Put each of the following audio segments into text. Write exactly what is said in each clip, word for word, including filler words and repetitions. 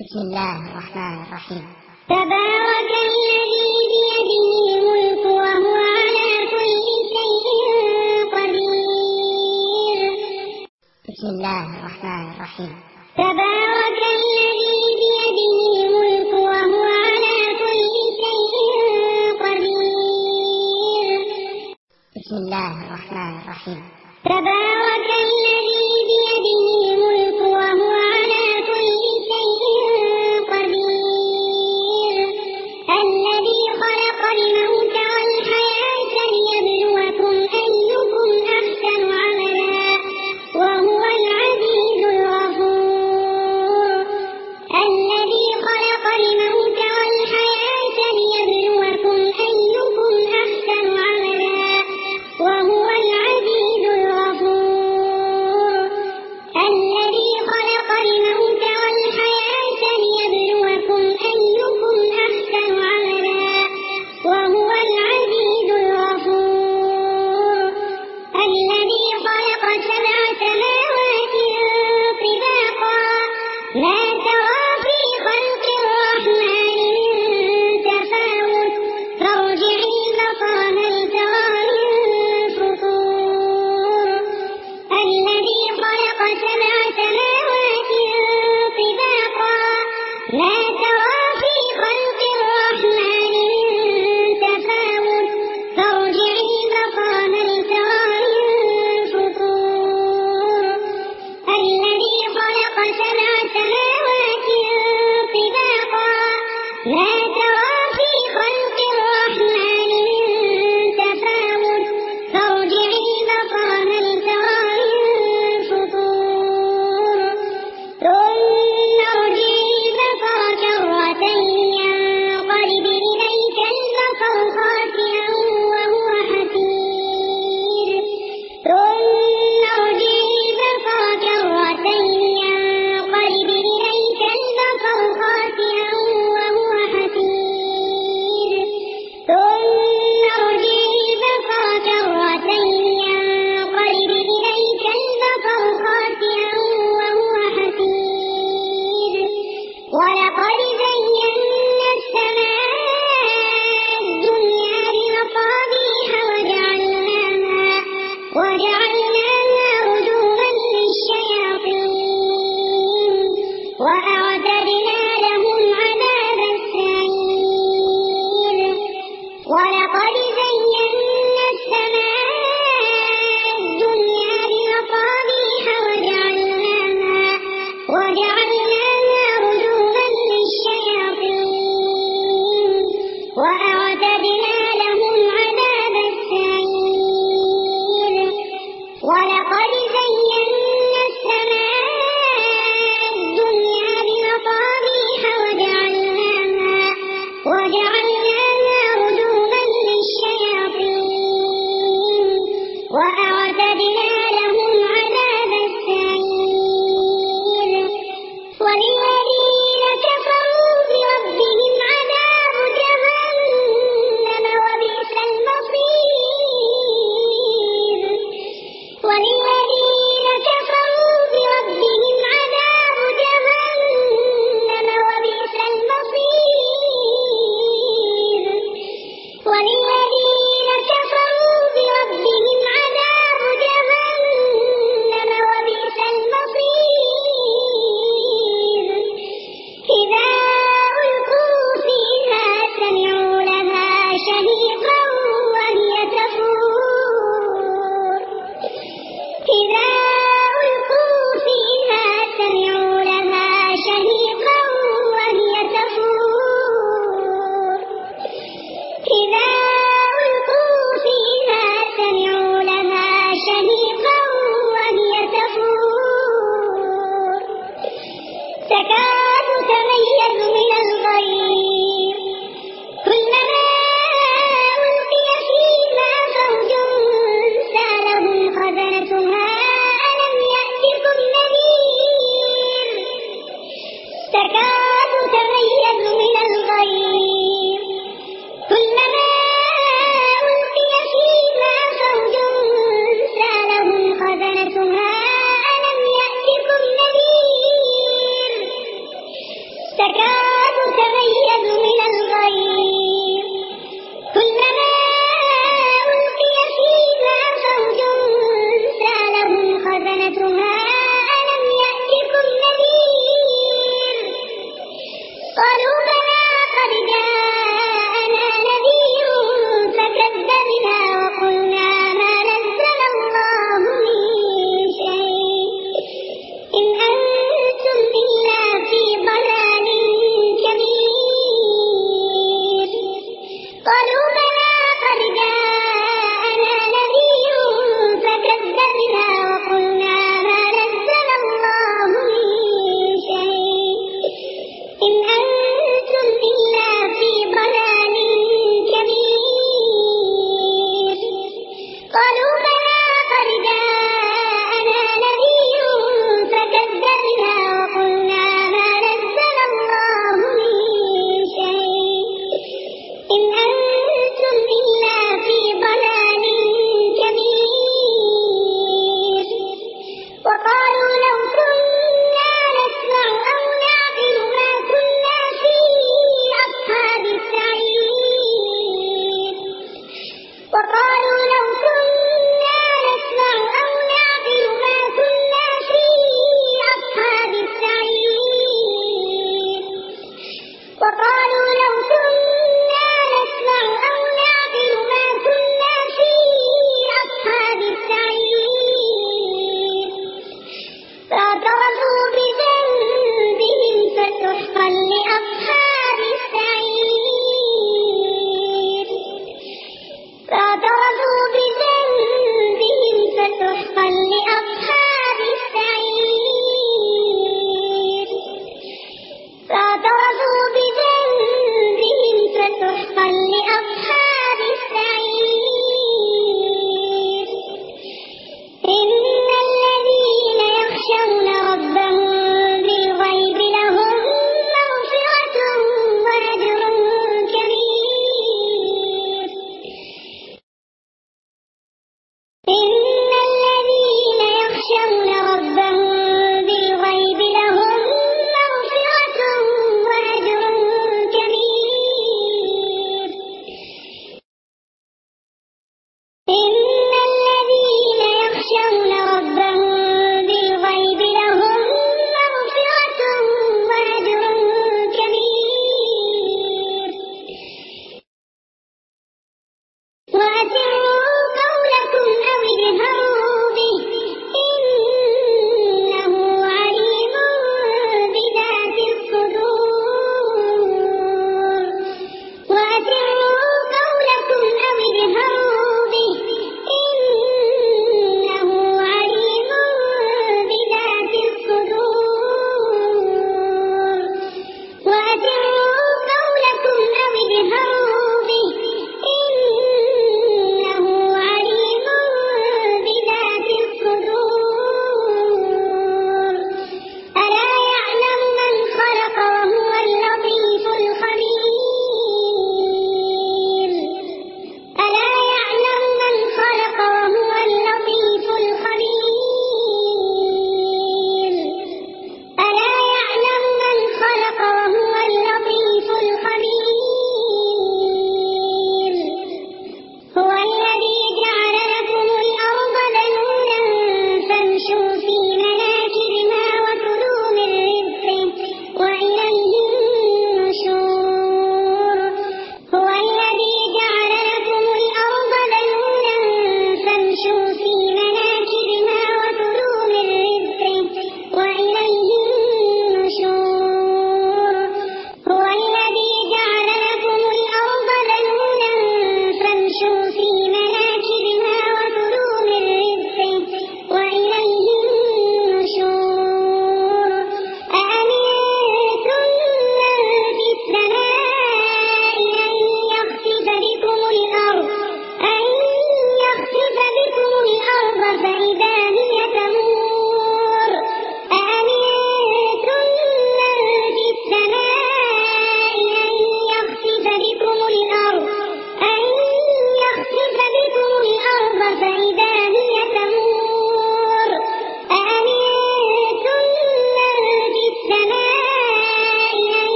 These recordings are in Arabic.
بسم الله الرحمن الرحيم. تبارك الذي بيده الملك وهو على كل شيء قدير. بسم الله الرحمن الرحيم. تبارك الذي بيده الملك وهو على كل شيء قدير. بسم الله الرحمن الرحيم. تبارك الذي بيده الملك وهو على كل شيء قدير. الذي خلق الموت والحياة ليبلوكم أيكم أحسن عملا وهو العزيز الغفور. الذي خلق الموت والحياة ليبلوكم أيكم أحسن عملا وهو العزيز الغفور. الذي خلق الموت والحياة ليبلوكم أيكم أحسن عملا وهو العزيز الغفور. الذي خلق سبع سماوات طباقا ما ترى في خلق الرحمن من تفاوت فارجع البصر هل ترى من فطور. الذي خلق سبع سماوات طباقا ما ترى في خلق الرحمن من تفاوت فارجع البصر هل ترى من فطور. الذي خلق سبع سماوات طباقا ما ترى في خلق الرحمن من تفاوت فارجع البصر هل ترى من فطور. ثم ارجع البصر كرتين ينقلب إليك البصر خاسئا وهو حسير. ثم ارجع البصر كرتين ينقلب إليك البصر خاسئا وهو حسير. ثم ارجع البصر كرتين ينقلب إليك البصر خاسئا وهو حسير. ولقد زينا السماء الدنيا بمصابيح وجعلناها وجعلناها رجوما للشياطين وأعتدنا لهم عذاب السعير. ولقد زينا السماء الدنيا بمصابيح وجعلناها وجعلناها رجوما للشياطين وأعتدنا لهم عذاب السعير. ولقد زينا السماء الدنيا بمصابيح وجعلناها وجعلناها رجوما للشياطين وأعتدنا لهم عذاب السعير. وللذين كفروا بربهم عذاب جهنم وبئس المصير. وللذين كفروا بربهم عذاب جهنم وبئس المصير. وللذين كفروا بربهم عذاب جهنم وبئس المصير. إذا ألقوا فيها سمعوا لها شهيقا وهي تفور. إذا ألقوا فيها سمعوا لها شهيقا وهي تفور. إذا ألقوا فيها سمعوا لها شهيقا وهي تفور. تكاد تميز من الغيظ كلما ألقي فيها فوج سألهم خزنتها ألم يأتكم نذير. تكاد تميز من الغيظ كلما ألقي فيها فوج سألهم خزنتها ألم يأتكم نذير. تكاد تميز من الغيظ كلما ألقي فيها فوج سألهم خزنتها ألم يأتكم نذير قالوا بلى قد جاءنا نذير فكذبنا وقلنا ما نزل الله من شيء إن أنتم إلا في ضلال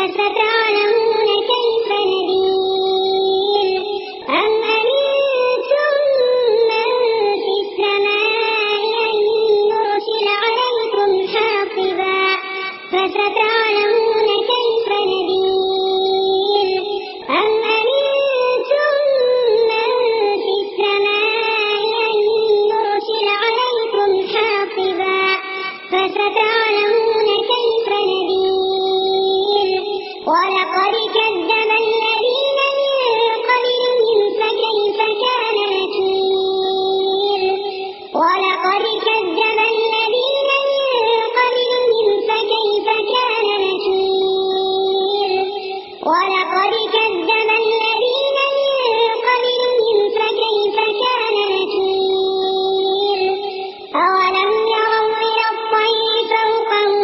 فستعلمون كيف نذير أم أمنتم من في السماء أن يرسل عليكم حاصبا فستعلمون كيف نذير أم أمنتم من في السماء أن يرسل عليكم حاصبا فستعلمون كيف نذير ولقد كذب الذين من قبلهم فكيف كان نكير ولقد كذب الذين من قبلهم فكيف كان نكير ولقد كذب الذين من قبلهم فكيف كان نكير أولم يروا إلى الطير فوقهم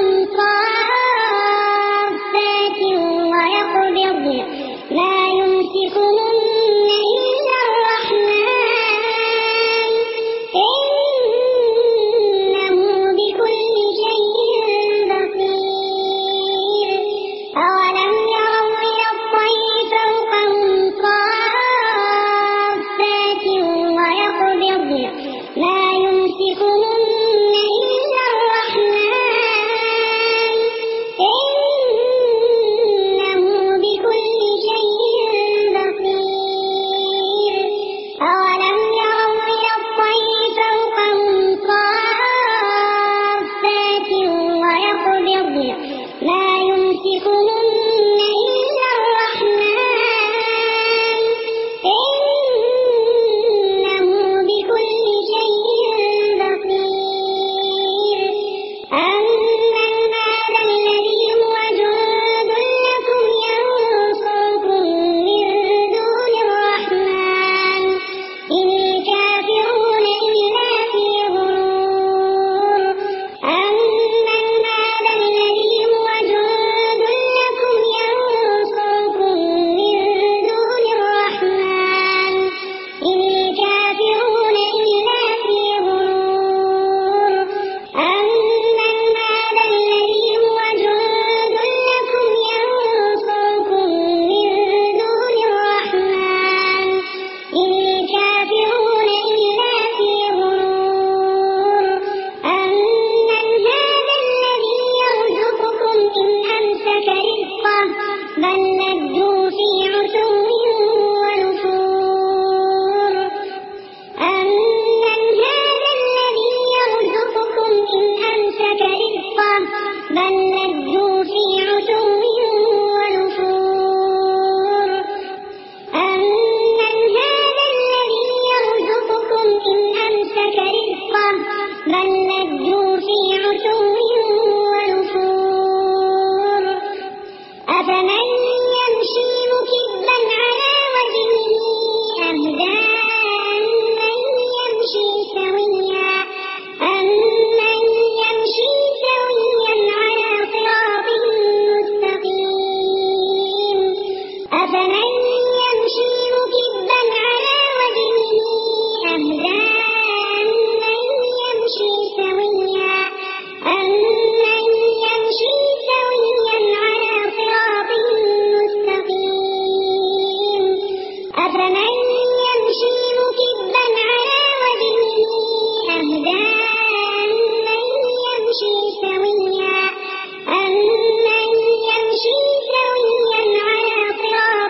صافات ويقبضن ما يمسكهن إلا الرحمن إنه بكل شيء بصير أولم يروا إلى الطير فوقهم صافات ويقبضن ما يمسكهن إلا الرحمن إنه بكل شيء بصير أولم يروا إلى الطير فوقهم صافات ويقبضن ما يمسكهن إلا الرحمن إنه بكل شيء بصير أمن هذا الذي هو جند لكم ينصركم من دون الرحمن إن الكافرون إلا في غرور أمن هذا الذي هو جند لكم ينصركم من دون الرحمن إن الكافرون إلا في غرور أمن هذا الذي هو جند لكم ينصركم من دون الرحمن إن الكافرون إلا في غرور أمن هذا الذي يرزقكم إن أمسك رزقه بل لجوا في عتو ونفور أمن هذا الذي يرزقكم إن أمسك رزقه بل لجوا في عتو ونفور أمن هذا الذي يرزقكم إن أمسك رزقه بل لجوا في عتو ونفور أفمن يمشي مكبا على وجهه أهدى أمن يمشي سويا أمن يمشي سويا على صراط مستقيم أفمن يمشي مكبا على وجهه أهدى أمن يمشي سويا أمن يمشي سويا على صراط مستقيم أفمن يمشي مكبا على وجهه أهدى أمن يمشي سويا أمن يمشي سويا على صراط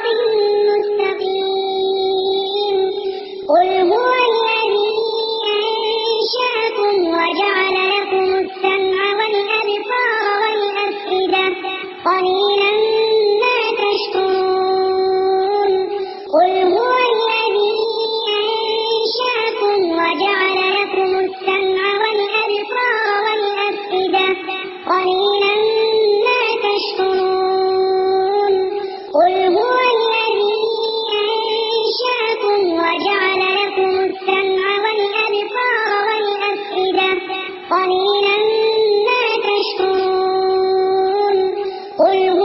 مستقيم قل هو الذي أنشأكم وجعل لكم السمع والأبصار والأفئدة قليلا ما تشكرون قل هو الذي أنشأكم وجعل لكم السمع والأبصار والأفئدة قليلا ما تشكرون قل هو الذي أنشأكم وجعل لكم السمع والأبصار والأفئدة قليلا ما تشكرون قل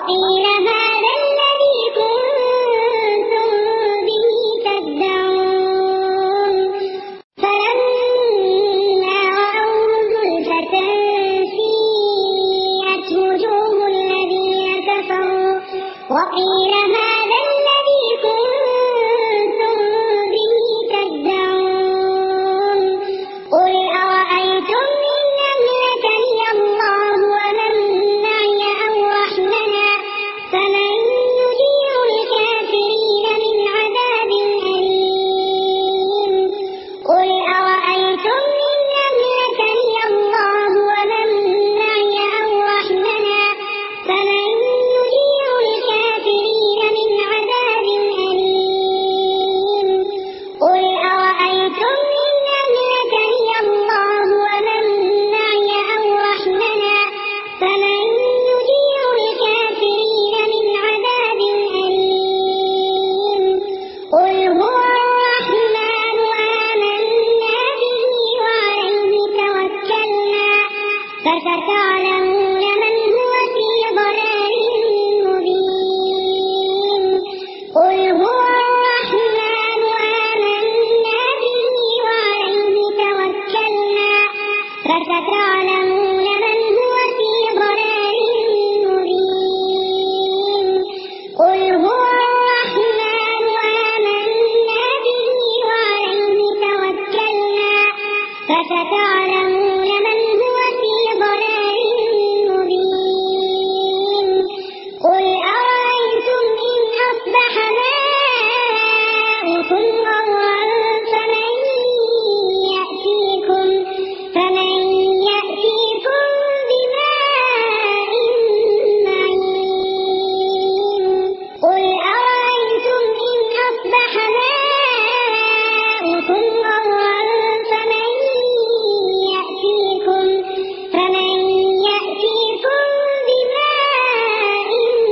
وقيل هذا الذي كنتم به تدعون فلما رأوه زلفة سيئت وجوه الذين كفروا وقيل هذا الذي كنتم به تدعون قل أرأيتم إن أهلكني الله ومن معي أو رحمنا فمن يجير الكافرين من عذاب أليم قل أرأيتم إن أهلكني الله ومن معي أو رحمنا فمن يجير الكافرين من عذاب أليم قل أرأيتم إن أهلكني الله ومن معي أو رحمنا فمن يجير الكافرين من عذاب أليم قل هو الرحمن آمنا به وعليه توكلنا فستعلمون من هو في ضلال مبين قل هو الرحمن آمنا به وعليه توكلنا فستعلمون من هو في ضلال مبين قل هو الرحمن آمنا به وعليه توكلنا فستعلمون من هو في ضلال مبين قل أرأيتم إن أصبح ماؤكم غورا فمن يأتيكم فمن يأتيكم بماء معين قل أرأيتم إن أصبح ماؤكم غورا فمن يأتيكم فمن يأتيكم بماء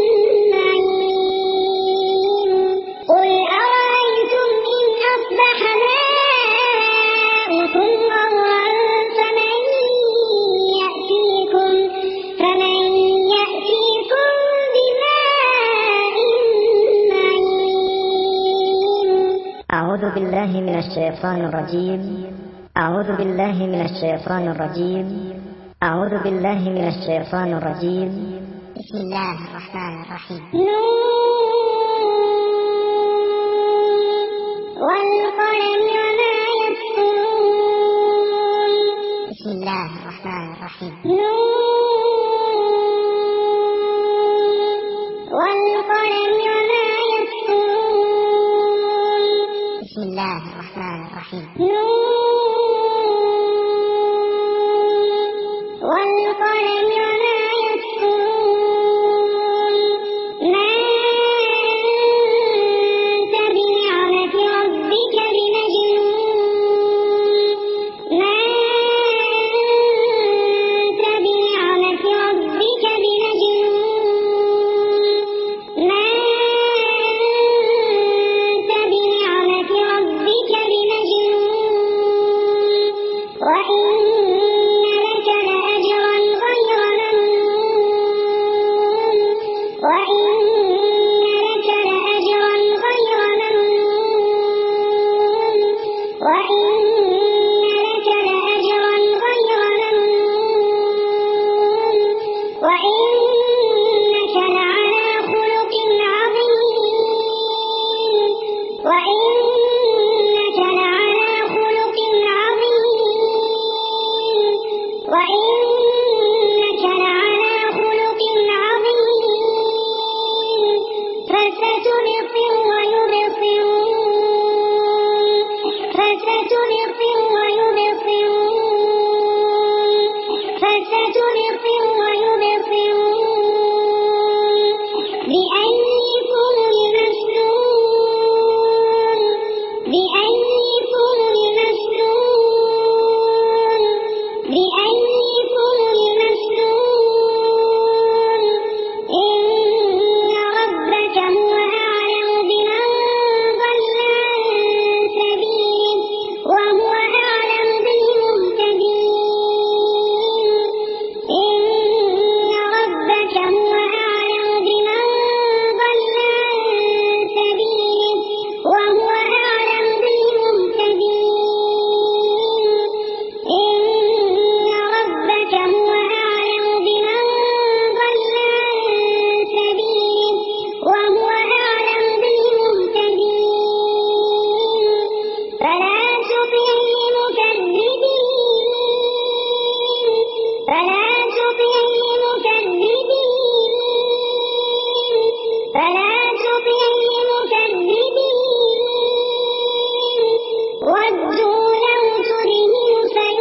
معين قل أرأيتم إن أصبح ماؤكم غورا فمن يأتيكم فمن يأتيكم بماء معين أعوذ بالله من الشيطان الرجيم أعوذ بالله من الشيطان الرجيم أعوذ بالله من الشيطان الرجيم بسم الله الرحمن الرحيم والقلم وما يسطرون بسم الله الرحمن الرحيم والقلم وما يسطرون بسم الله الرحمن الرحيم والقلم وما يسطرون ما أنت بنعمة ربك بمجنون ما أنت بنعمة ربك بمجنون ما أنت بنعمة ربك بمجنون وإن لك لأجرا غير ممنون وإن لك لأجرا غير ممنون وإن لك لأجرا غير ممنون وإنك لعلى خلق عظيم وإنك لعلى خلق عظيم وإنك لعلى خلق عظيم فستبصر ويبصرون فستبصر ويبصرون فستبصر ويبصرون بأيكم المفتون بأيكم المفتون بأيكم المفتون إن ربك هو أعلم بمن ضل عن سبيله وهو أعلم بالمهتدين إن تطع المكذبين فلا تطع المكذبين فلا تطع المكذبين ودوا لو تدهن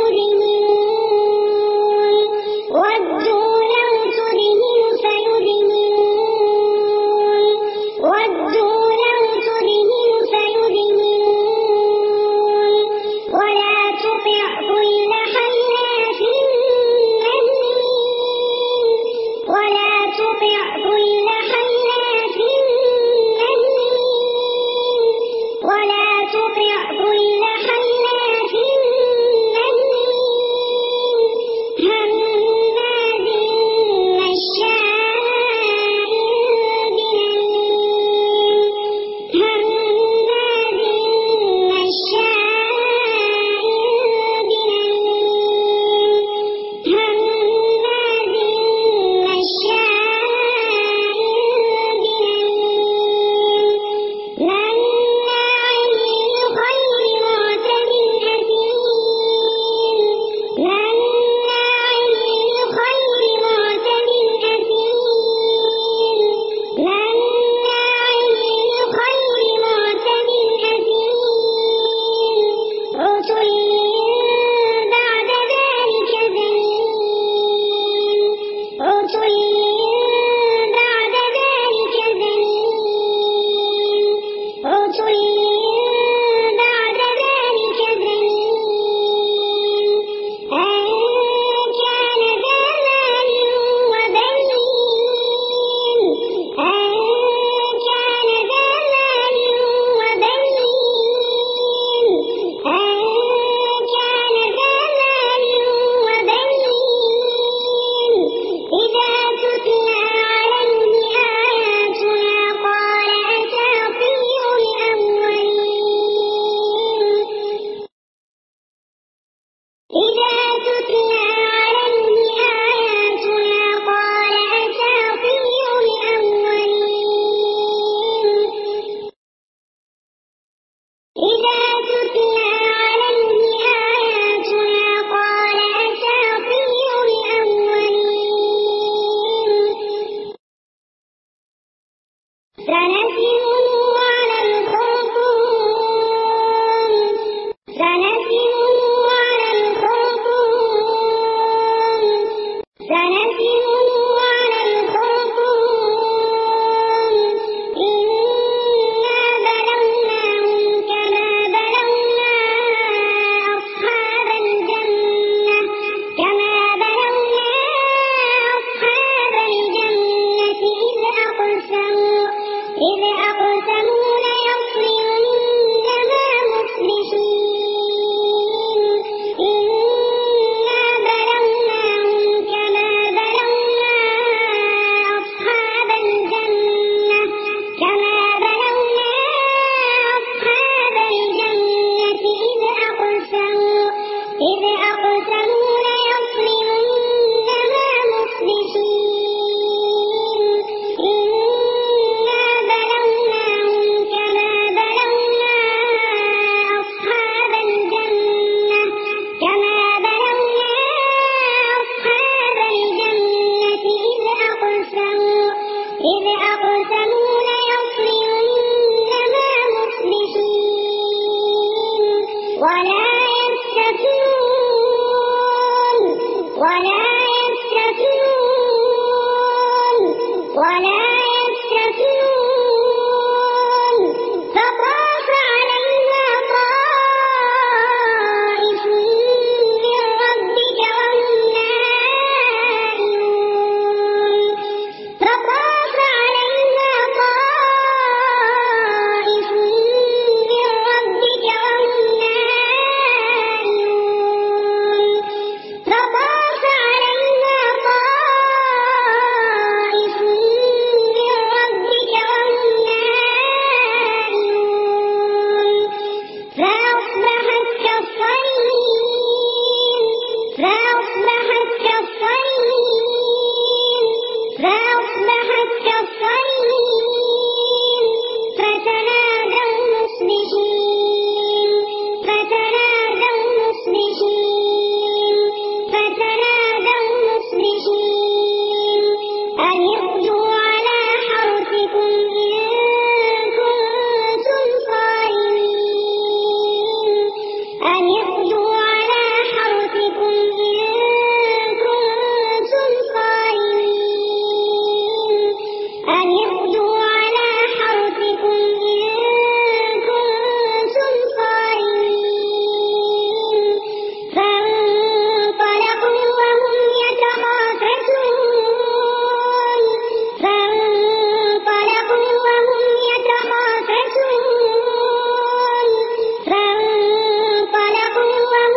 فيدهنون ودوا لو تدهن فيدهنون ودوا لو تدهن فيدهنون ولا تطع كل حلاف مهين ولا تطع كل حلاف مهين ولا تطع كل حلاف مهين هماز مشاء بنميم هماز مشاء بنميم هماز مشاء بنميم مناع للخير معتد أثيم مناع للخير معتد أثيم مناع للخير معتد أثيم عتل بعد ذلك زنيم عتل بعد ذلك زنيم عتل بعد ذلك زنيم أن كان ذا مال وبنين أن كان ذا مال وبنين أن كان ذا مال وبنين إذا تتلى عليه آياتنا قال أساطير الأولين إذا تتلى عليه آياتنا قال أساطير الأولين إذا تتلى عليه آياتنا قال أساطير الأولين سنسمه على الخرطوم سنسمه على الخرطوم سنسمه على الخرطوم إنا بلوناهم كما بلونا أصحاب الجنة كما بلونا أصحاب الجنة إذ أقسموا إذ أقسموا ليصرمنها مصبحين إنا بلوناهم كما بلونا أصحاب الجنة كما بلونا أصحاب الجنة إذ أقسموا إذ أقسموا ليصرمنها مصبحين إنا بلوناهم كما بلونا أصحاب الجنة كما بلونا أصحاب الجنة إذ أقسموا إذ أقسموا ليصرمنها مصبحين ولا يستثنون ولا يستثنون ولا يستثنون فطاف عليها طائف من ربك وهم نائمون فطاف عليها طائف من ربك وهم نائمون فطاف عليها طائف من ربك اغدوا على حرثكم إن كنتم صارمين أن اغدوا على حرثكم إن كنتم صارمين فانطلقوا وهم يتخافتون فانطلقوا وهم يتخافتون فانطلقوا وهم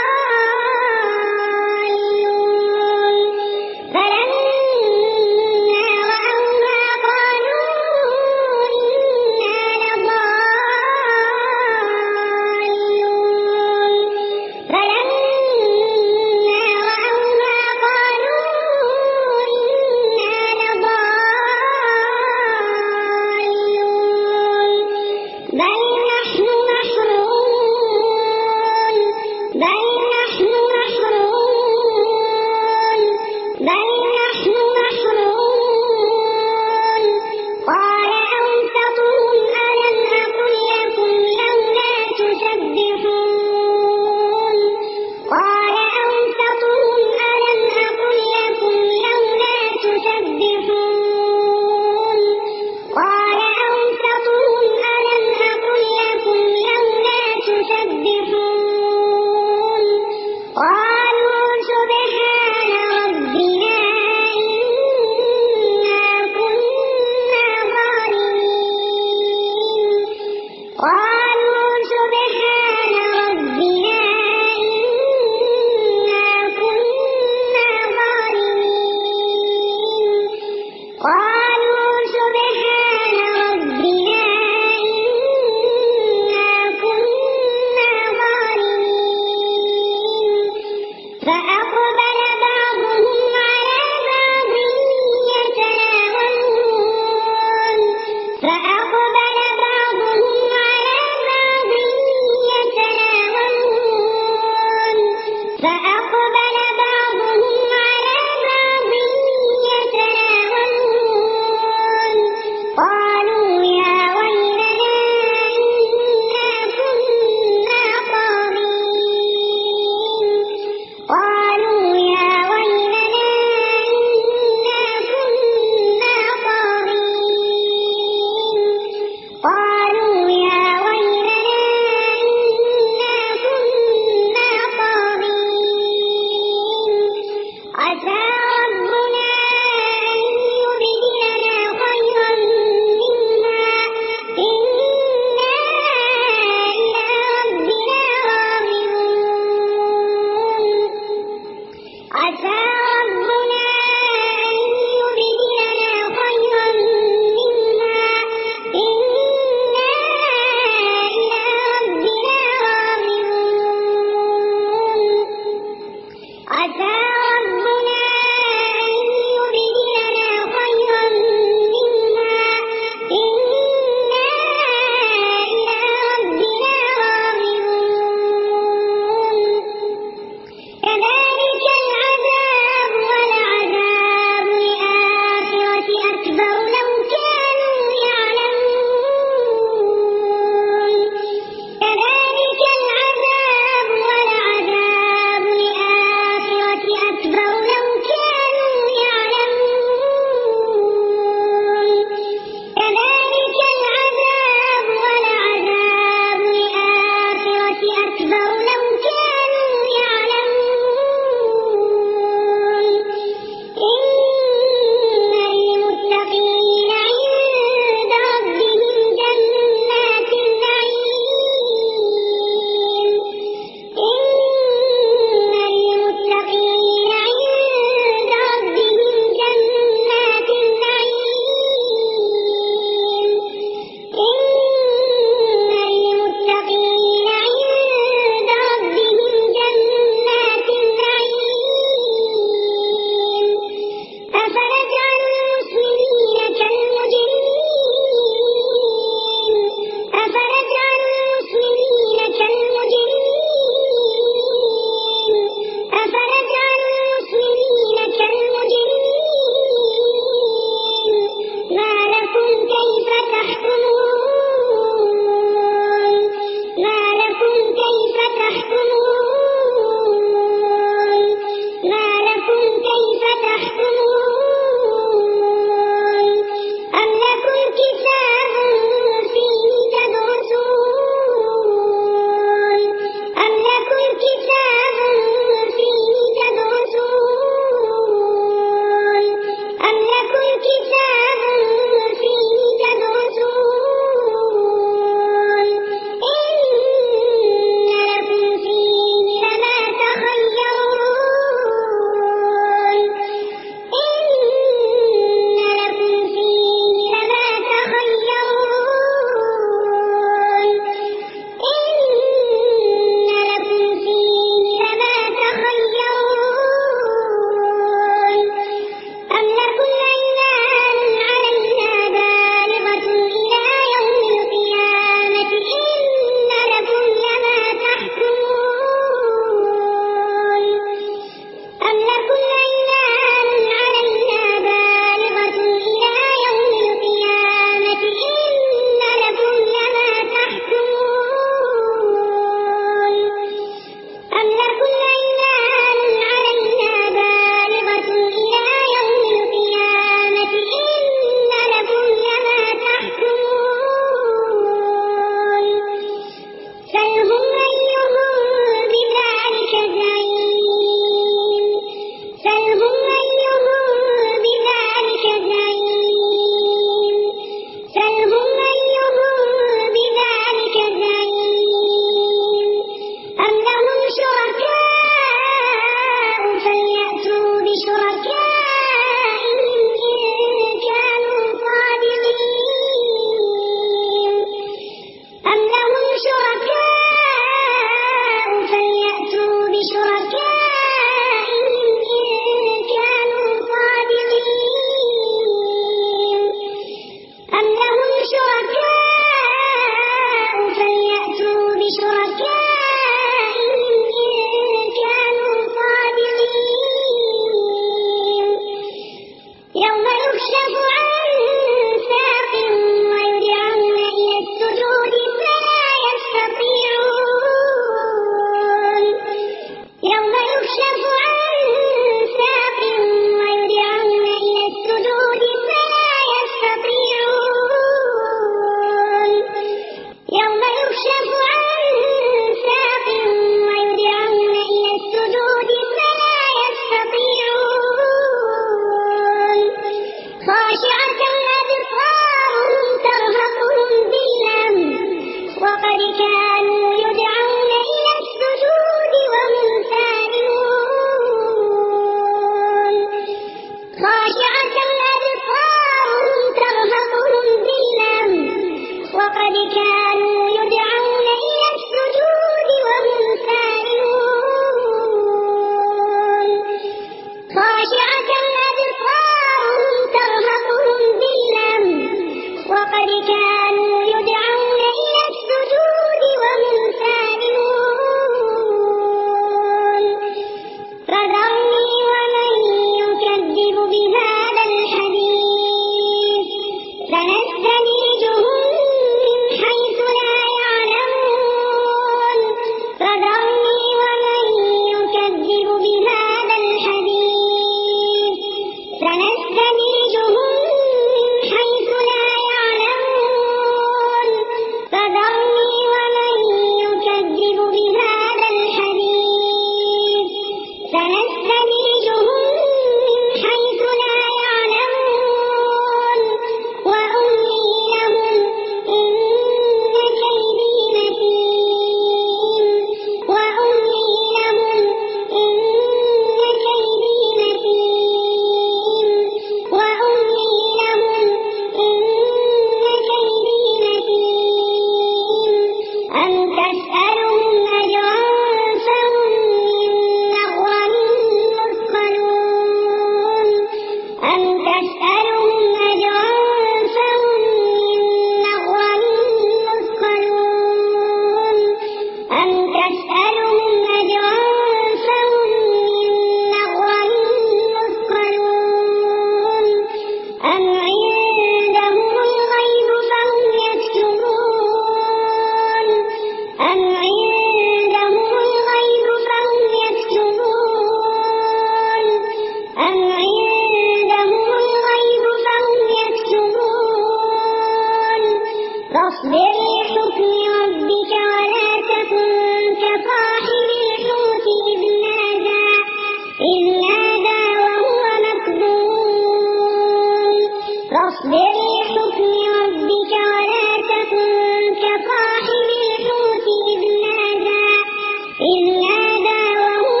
فاصبر لحكم ربك ولا تكن كصاحب الحوت إذ نادى إذ نادى وهو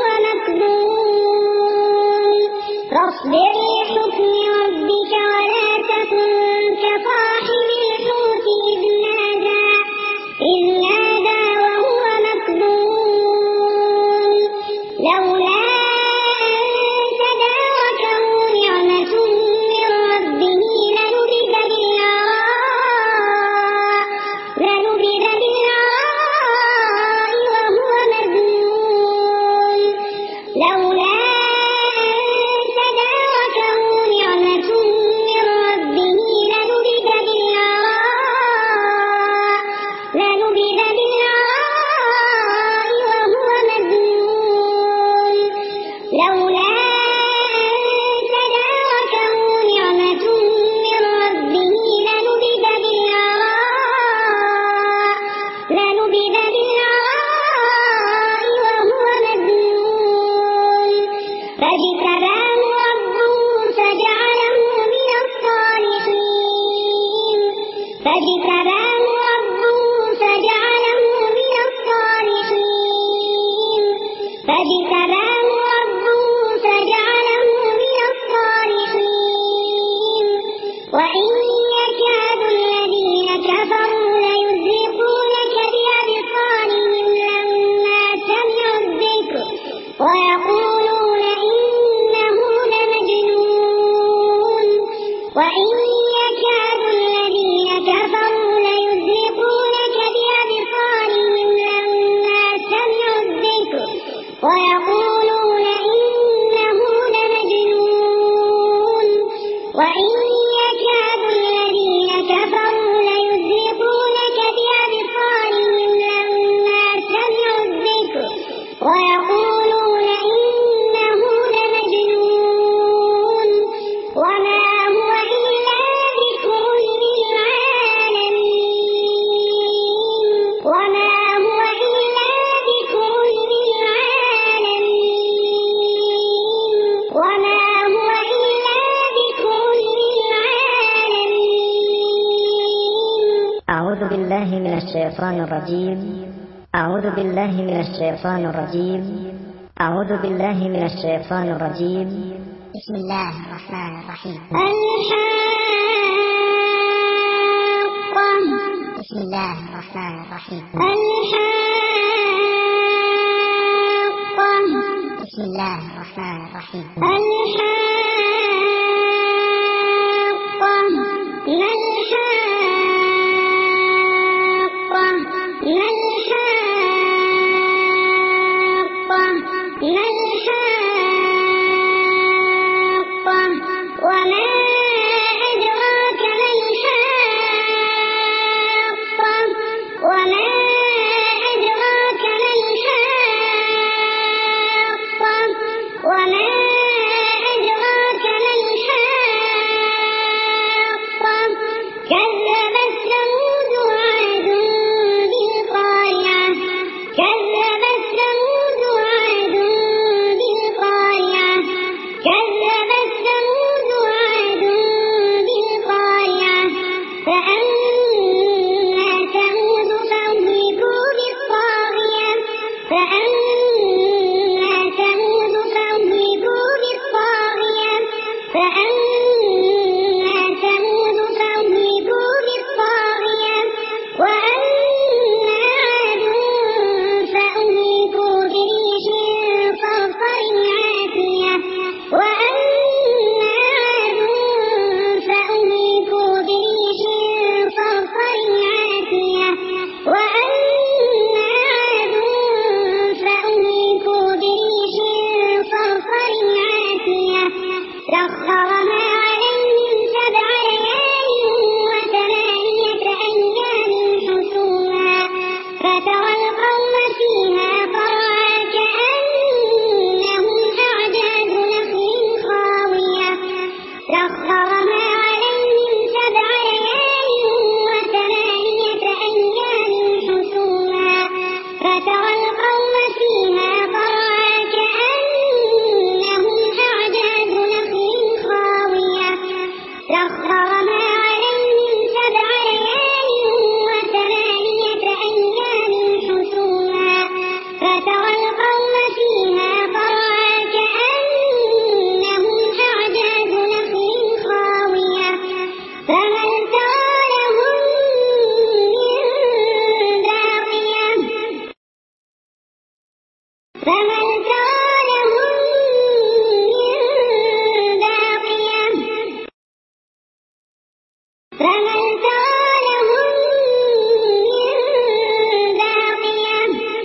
مكظوم فاصبر لحكم ربك ولا تكن كصاحب الحوت إذ نادى إذ نادى وهو مكظوم لولا أن تداركه نعمة من ربه لنبذ بالعراء لنبذ بالعراء وهو مذموم لولا أن تداركه نعمة من ربه لنبذ بالعراء لنبذ بالعراء وهو مذموم لولا أن تداركه نعمة من ربه لنبذ بالعراء لنبذ بالعراء وهو مذموم فاجتباه ربه فجعله من الصالحين فاجتباه ربه فجعله من الصالحين فاجتباه ربه فجعله من الصالحين وإن يكاد الذين كفروا ليزلقونك بأبصارهم لما سمعوا الذكر ويقولون إنه لمجنون وإن يكاد الذين كفروا ليزلقونك بأبصارهم لما سمعوا الذكر ويقولون إنه لمجنون وإن يكاد الذين كفروا ليزلقونك بأبصارهم لما سمعوا الذكر ويقولون إنه لمجنون وما هو إلا ذكر للعالمين وما هو إلا ذكر للعالمين وما هو إلا ذكر للعالمين أعوذ بالله من الشيطان الرجيم أعوذ بالله من الشيطان الرجيم أعوذ بالله من الشيطان الرجيم بسم الله الرحمن الرحيم الحاقة بسم الله الرحمن الرحيم الحاقة بسم الله الرحمن الرحيم الحاقة ما الحاقة ما الحاقة ما الحاقة وما أدراك ما الحاقة وما أدراك ما الحاقة وما أدراك ما فهل ترى لهم من باقية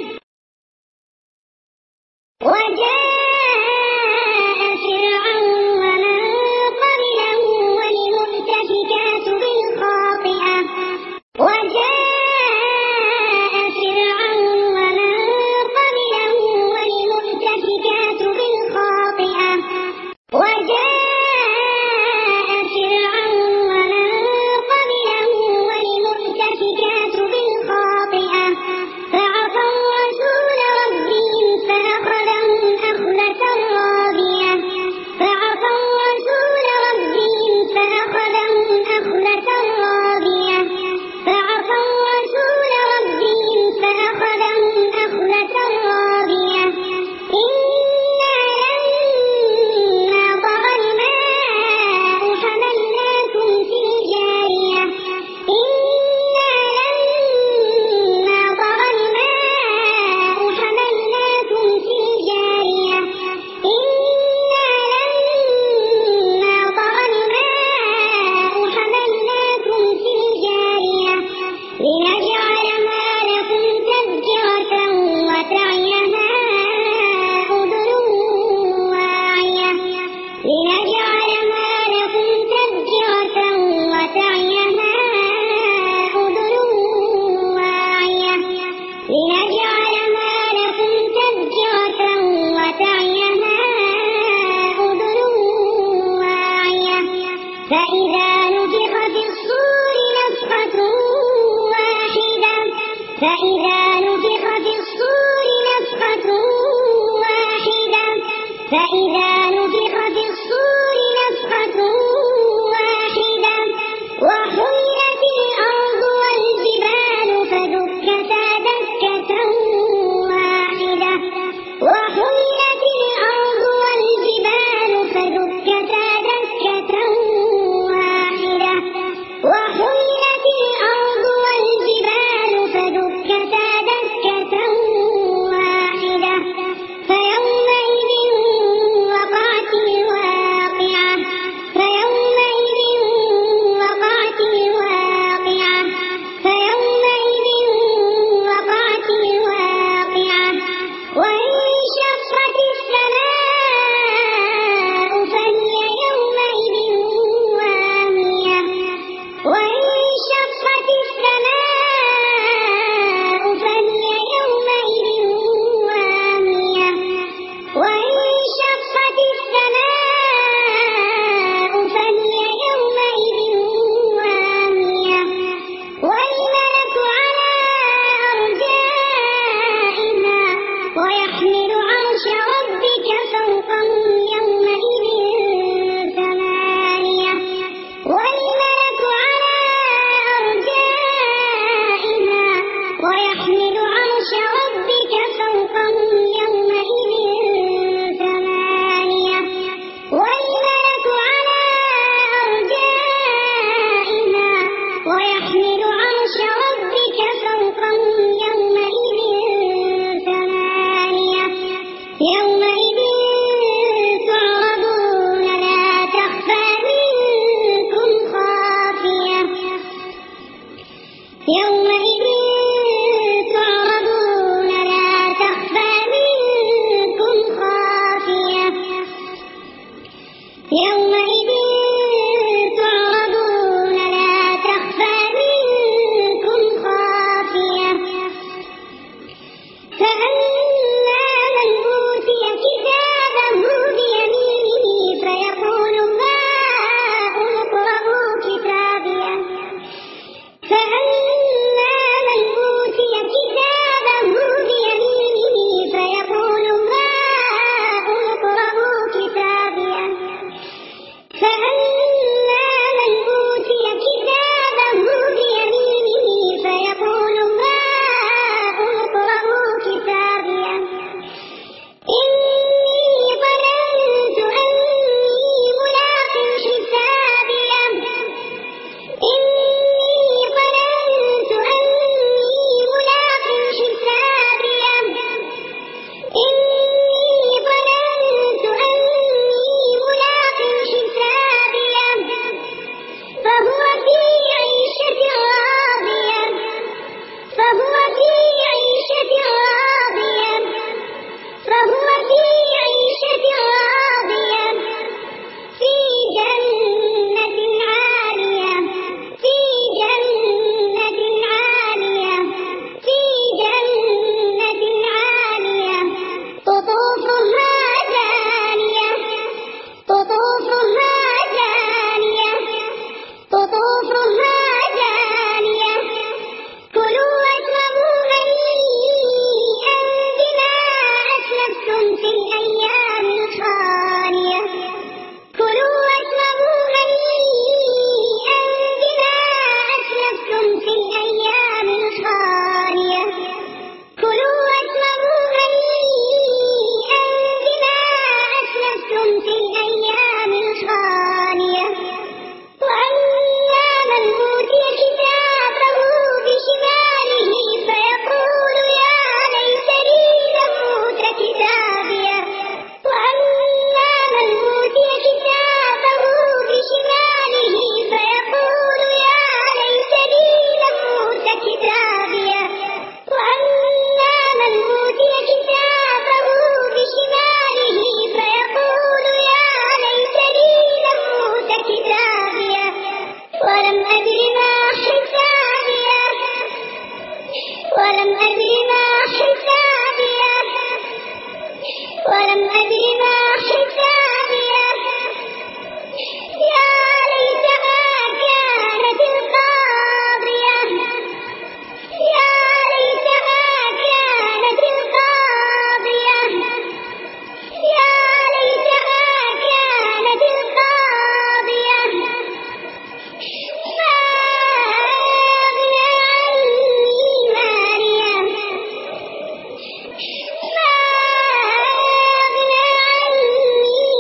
وجاء فرعون ومن قبله والمؤتفكات بالخاطئة وجاء فرعون ومن قبله والمؤتفكات بالخاطئة وجاء فرعون ومن قبله والمؤتفكات بالخاطئة فعصوا رسول ربهم فأخذهم أخذة رابية فعصوا رسول ربهم فأخذهم أخذة رابية فعصوا رسول ربهم فأخذهم أخذة رابية إنا لما طغى الماء حملناكم في الجارية إنا لما طغى الماء حملناكم في الجارية إنا لما طغى الماء حملناكم في الجارية لنجعلها لكم تذكرة وتعيها أذن واعية لنجعلها لكم تذكرة وتعيها أذن واعية لنجعلها لكم تذكرة وتعيها أذن واعية فإذا نفخ في الصور نفخة واحدة فإذا نفخ في الصور نفخة واحدة فإذا نفخ في الصور نفخة واحدة وحملت الأرض والجبال فدكتا دكة واحدة وحملت الأرض والجبال فدكتا دكة واحدة وحملت الأرض والجبال فدكتا دكة واحدة فيومئذ وقعت الواقعة فيومئذ وقعت الواقعة فيومئذ وقعت الواقعة وانشقت السماء فهي يومئذ واهية وانشقت السماء فهي يومئذ واهية وانشقت السماء فهي يومئذ واهية والملك على أرجائها ويحمل عرش ربك فوقهم يومئذ ثمانية والملك على أرجائها ويحمل عرش ربك فوقهم يومئذ ثمانية والملك على أرجائها ويحمل عرش ربك فوقهم يومئذ ثمانية يومئذ تعرضون لا تخفى منكم خافية يومئذ تعرضون لا تخفى منكم خافية يومئذ تعرضون لا تخفى منكم خافية فأما من أوتي كتابه بيمينه فيقول هاؤم اقرءوا كتابيه فأما ولم أدر ما حسابيه ولم أدر ما حسابيه ولم أدر ما حسابيه يا ليتها كانت القاضية يا ليتها كانت القاضية يا ليتها كانت القاضية ما أغنى عني ماليه ما أغنى عني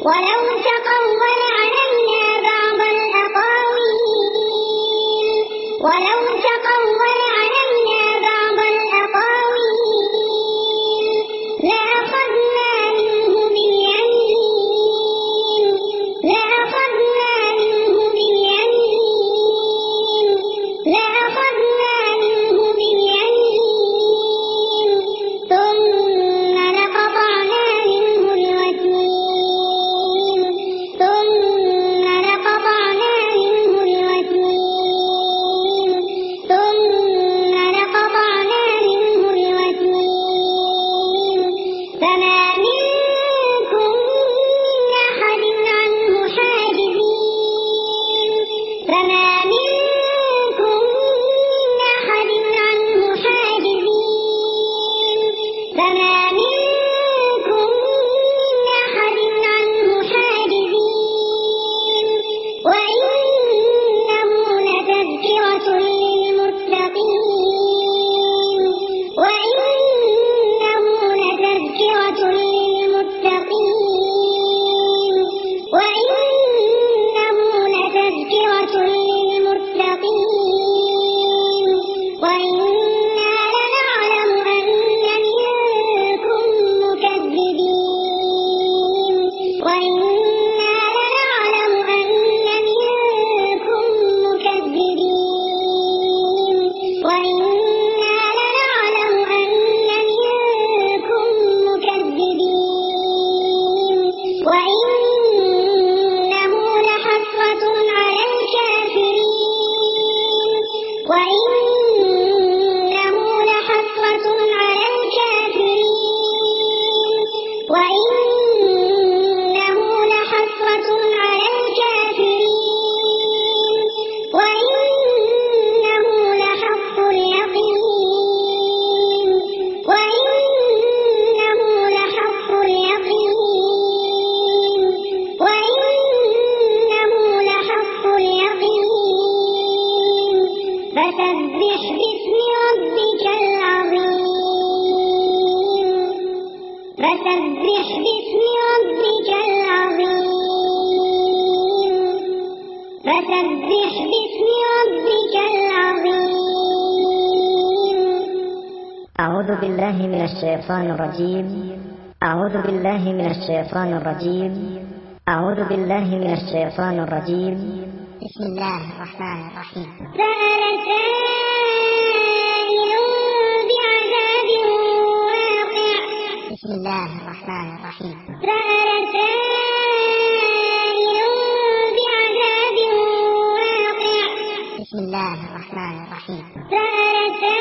ولو تقول علينا بعض الأقاويل ولو تقول علينا بعض الأقاويل لأخذنا منه باليمين لأخذنا منه باليمين لأخذنا منه باليمين ثم لقطعنا منه الوتين ثم لقطعنا منه الوتين ثم لقطعنا منه الوتين فما منكم من أحد عنه حاجزين فما منكم من أحد عنه حاجزين فما منكم من أحد عنه حاجزين وإنه لتذكرة للمتقين وإنه لتذكرة للمتقين وإنه لتذكرة للمتقين وإنا لنعلم أن منكم مكذبين وإنا لنعلم أن منكم مكذبين وإنا لنعلم أن منكم مكذبين وإنه لحسرة على الكافرين وإنه لحسرة على الكافرين وإنه لحسرة على الكافرين وإنه لحق اليقين وإنه لحق اليقين وإنه لحق اليقين فسبح باسم ربك العظيم فسبح باسم ربك العظيم فسبح باسم ربك العظيم أعوذ بالله من الشيطان الرجيم أعوذ بالله من الشيطان الرجيم أعوذ بالله من الشيطان الرجيم بسم الله الرحمن الرحيم سأل سائل بعذاب واقع بسم الله الرحمن الرحيم سأل سائل بعذاب واقع بسم الله الرحمن الرحيم سأل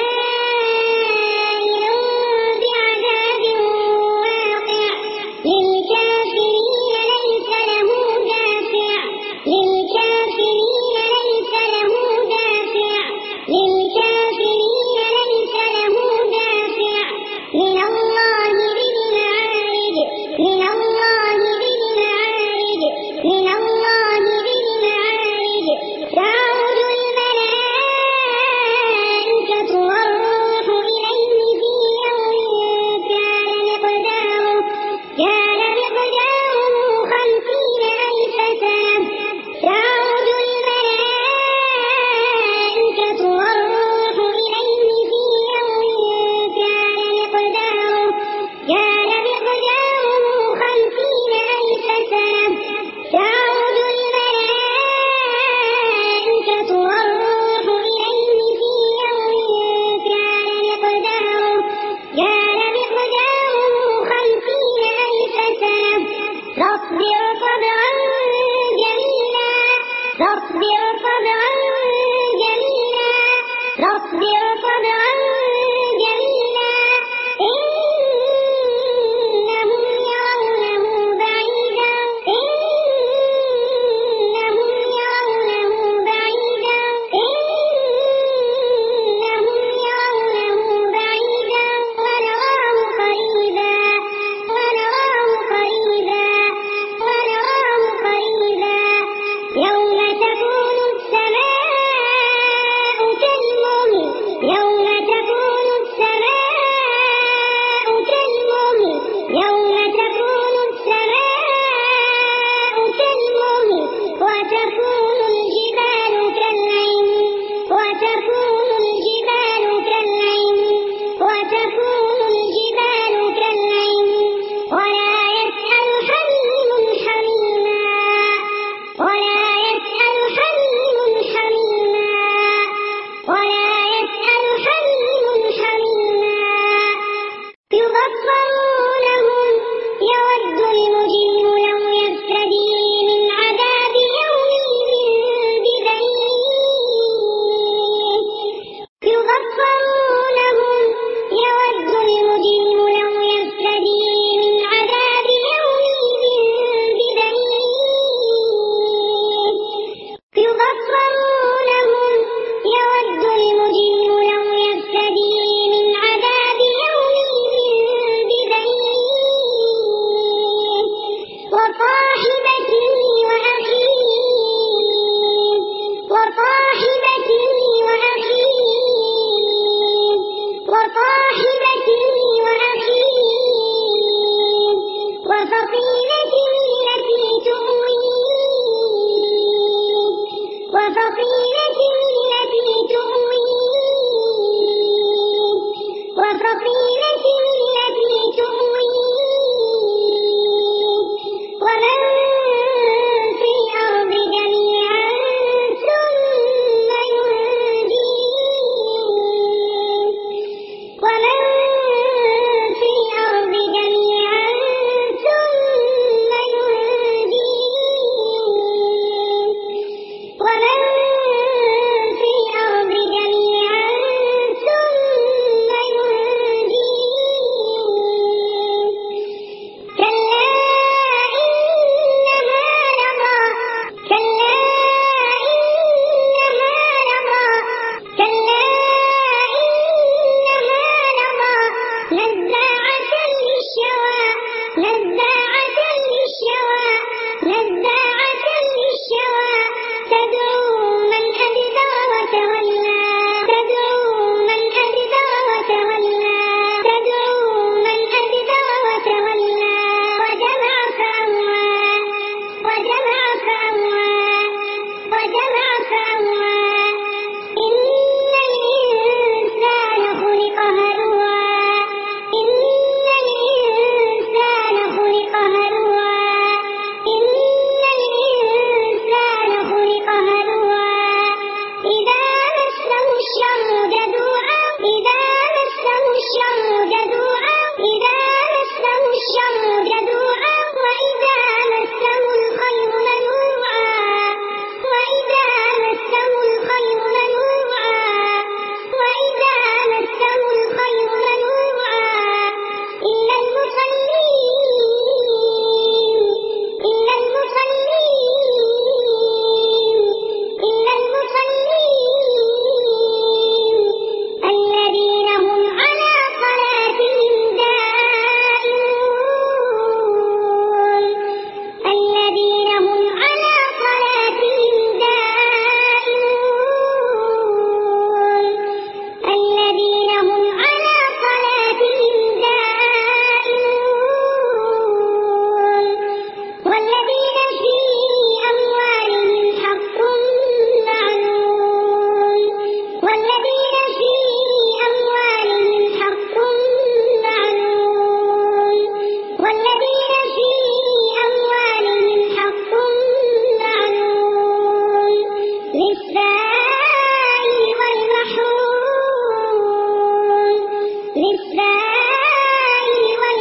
سائل بعذاب واقع للكافرين ليس له دافع للكافرين ليس له دافع للكافرين ليس له دافع من الله ذي المعارج من الله ذي المعارج من الله ذي المعارج تعرج الملائكة والروح إليه في يوم كان مقداره كان مقداره خمسين ألف سنة تعرج الملائكة والروح إليه في يوم كان مقداره كان مقداره خمسين ألف سنة تعرج الملائكة والروح إليه في يوم كان مقداره كان مقداره خمسين ألف سنة فاصبر صبرا جميلا فاصبر صبرا جميلا فاصبر صبرا جميلا إنهم يرونه بعيدا إنهم يرونه بعيدا إنهم يرونه بعيدا ونراه قريبا ونراه قريبا ونراه وفصيلته التي تؤويه وفصيلته التي تؤويه وفصيلته التي تؤويه ومن في الأرض جميعا ثم ينجيه ومن في الأرض جميعا ثم ينجيه ومن في الأرض جميعا ثم ينجيه كلا إنها لظى كلا إنها لظى كلا إنها لظى نزاعة للشوى نزاعة للشوى نزاعة للشوى تدعو من أدبر وتولى تدعو من أدبر وتولى تدعو من أدبر وتولى وجمع فأوعى وجمع فأوعى وجمع فأوعى إن الإنسان خلق هلوعا إن الإنسان خلق هلوعا إن الإنسان خلق هلوعا إذا مسه الشر جزوعا إذا مسه الشر جزوعا إذا مسه الشر جزوعا وإذا مسه الخير منوعا وإذا مسه الخير منوعا وإذا مسه الخير منوعا إلا المصلين إلا المصلين إلا المصلين الذين هم على صلاتهم دائمون الذين هم على صلاتهم دائمون الذين هم على صلاتهم دائمون والذين في أموالهم حق معلوم والذين في أموالهم حق معلوم والذين في أموالهم حق معلوم للسائل والمحروم للسائل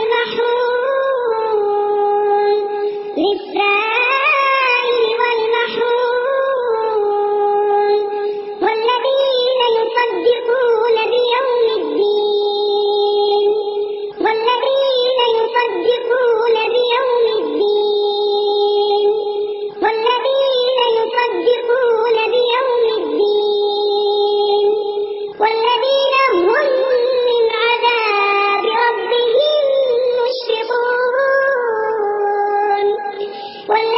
والمحروم للسائل والمحروم والذين يصدقون بيوم الدين والذين يصدقون بيوم الدين والذين يصدقون بيوم الدين والذين هم من عذاب ربهم مشفقون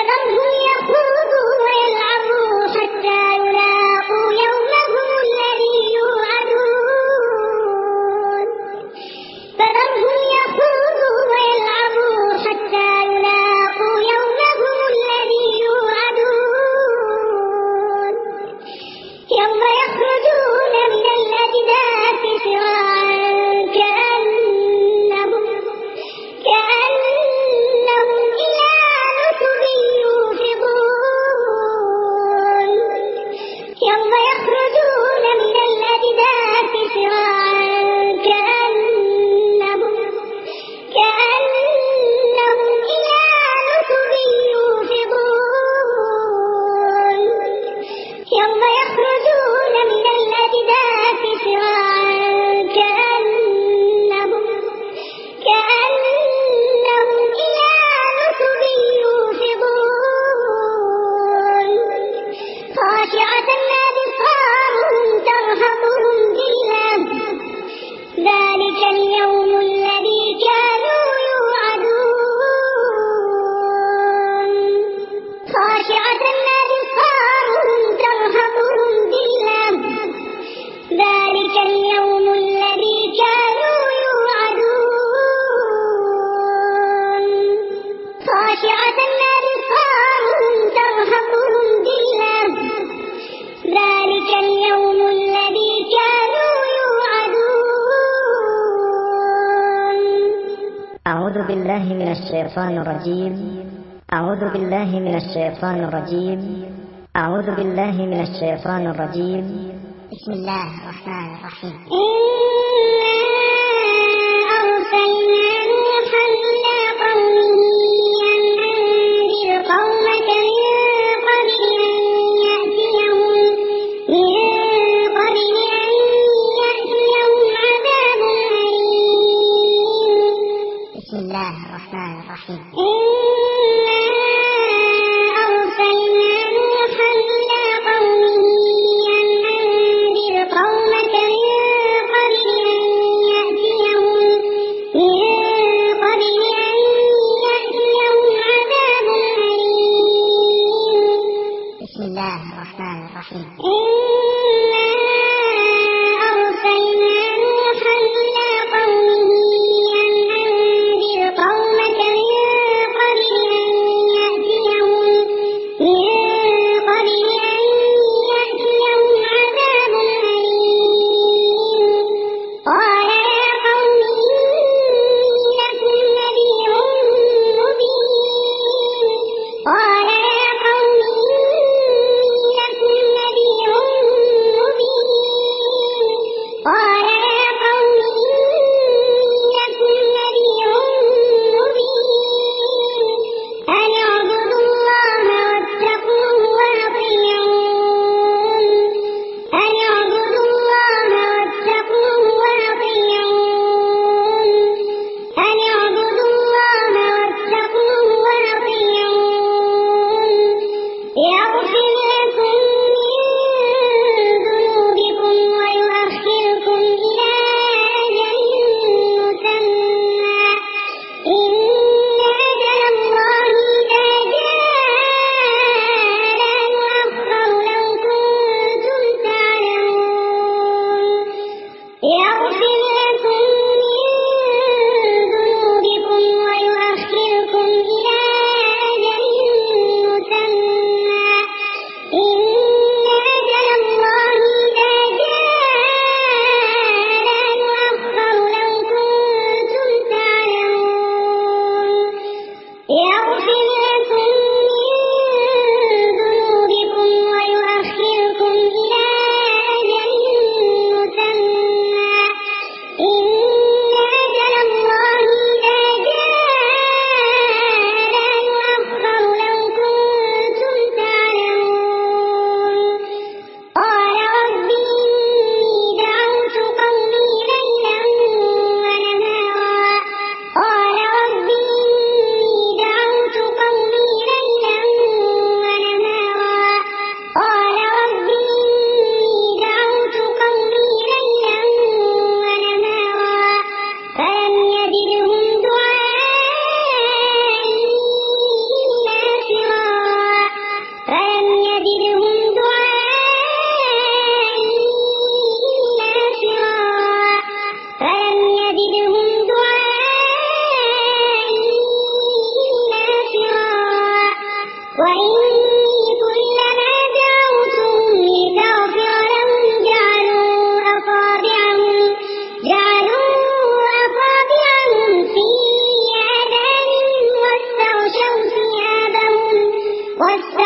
فذرهم يخوضوا ويلعبوا حتى يلاقوا يومهم الذي يوعدون فذرهم يخوضوا ويلعبوا حتى يلاقوا يومهم الذي يوعدون يوم يخرجون من الأجداث سراعا كأنهم كأنهم إلى نصب يوفضون يوم يخرجون من الأجداث سراعا كأنهم كأنهم إلى نصب يوفضون يوم يخرجون من الأجداث سراعا كأنهم كأنهم إلى نصب يوفضون خاشعة أبصارهم ترهقهم ذلة ذلك اليوم الذي كانوا يوعدون خاشعة أبصارهم ترهقهم ذلة ذلك اليوم الذي كانوا يوعدون خاشعة أبصارهم ترهقهم ذلة ذلك اليوم الذي كانوا يوعدون. أعوذ بالله من الشيطان الرجيم أعوذ بالله من الشيطان الرجيم أعوذ بالله من الشيطان الرجيم بسم الله الرحمن الرحيم إنا أرسلنا نوحا إلى قومه أن أنذر قومك من قبل أن يأتيهم من قبل أن يأتيهم عذاب أليم بسم الله الرحمن الرحيم إنا أرسلنا نوحا إلى قومه أن أنذر قومك من قبل أن يأتيهم من قبل أن يأتيهم عذاب أليم بسم الله الرحمن الرحيم إنا أرسلنا نوحا إلى قومه أن أنذر قومك من قبل أن يأتيهم من قبل أن يأتيهم عذاب أليم قال يا قوم إني لكم نذير مبين قال يا قوم إني لكم نذير مبين قال يا قوم إني لكم نذير مبين أن اعبدوا الله واتقوه وأطيعون أن اعبدوا الله واتقوه وأطيعون أن اعبدوا الله واتقوه وأطيعون يغفر لكم من ذنوبكم ويؤخركم إلى أجل مسمى إن أجل الله إذا جاء لا يؤخر لو كنتم تعلمون يغفر لكم من ذنوبكم ويؤخركم إلى أجل مسمى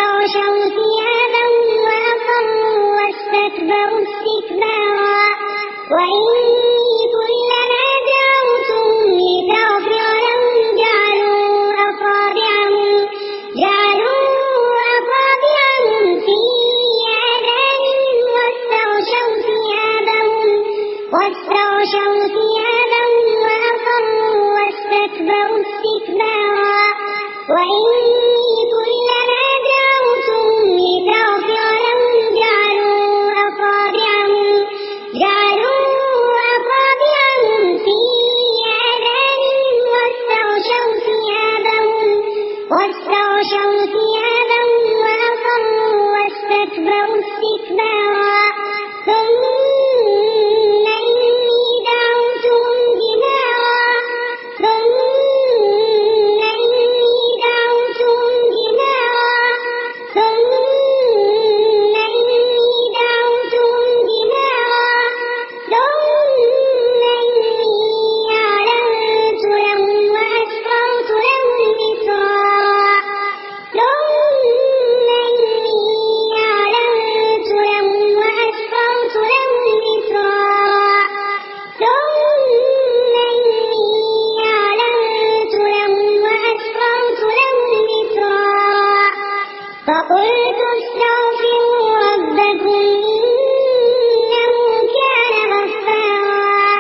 واستغشوا ثيابهم وأصروا واستكبروا استكبارا وإني كلما دعوتهم لتغفر لهم جعلوا أصابعهم جعلوا أصابعهم في آذانهم واستغشوا ثيابهم واستغشوا ثيابهم وأصروا واستكبروا استكبارا وإني كلما دعوتهم لتغفر لهم جعلوا أصابعهم جعلوا أصابعهم في آذانهم واستغشوا ثيابهم واستغشوا ثيابهم وأصروا واستكبروا استكبارا ثم إني دعوتهم جهارا ثم إني دعوتهم جهارا ثم إني دعوتهم جهارا ثم إني أعلنت لهم وأسررت لهم إسرارا ثم إني أعلنت لهم وأسررت لهم إسرارا ثم إني أعلنت لهم وأسررت لهم إسرارا فقلت استغفروا ربكم إنه كان غفارا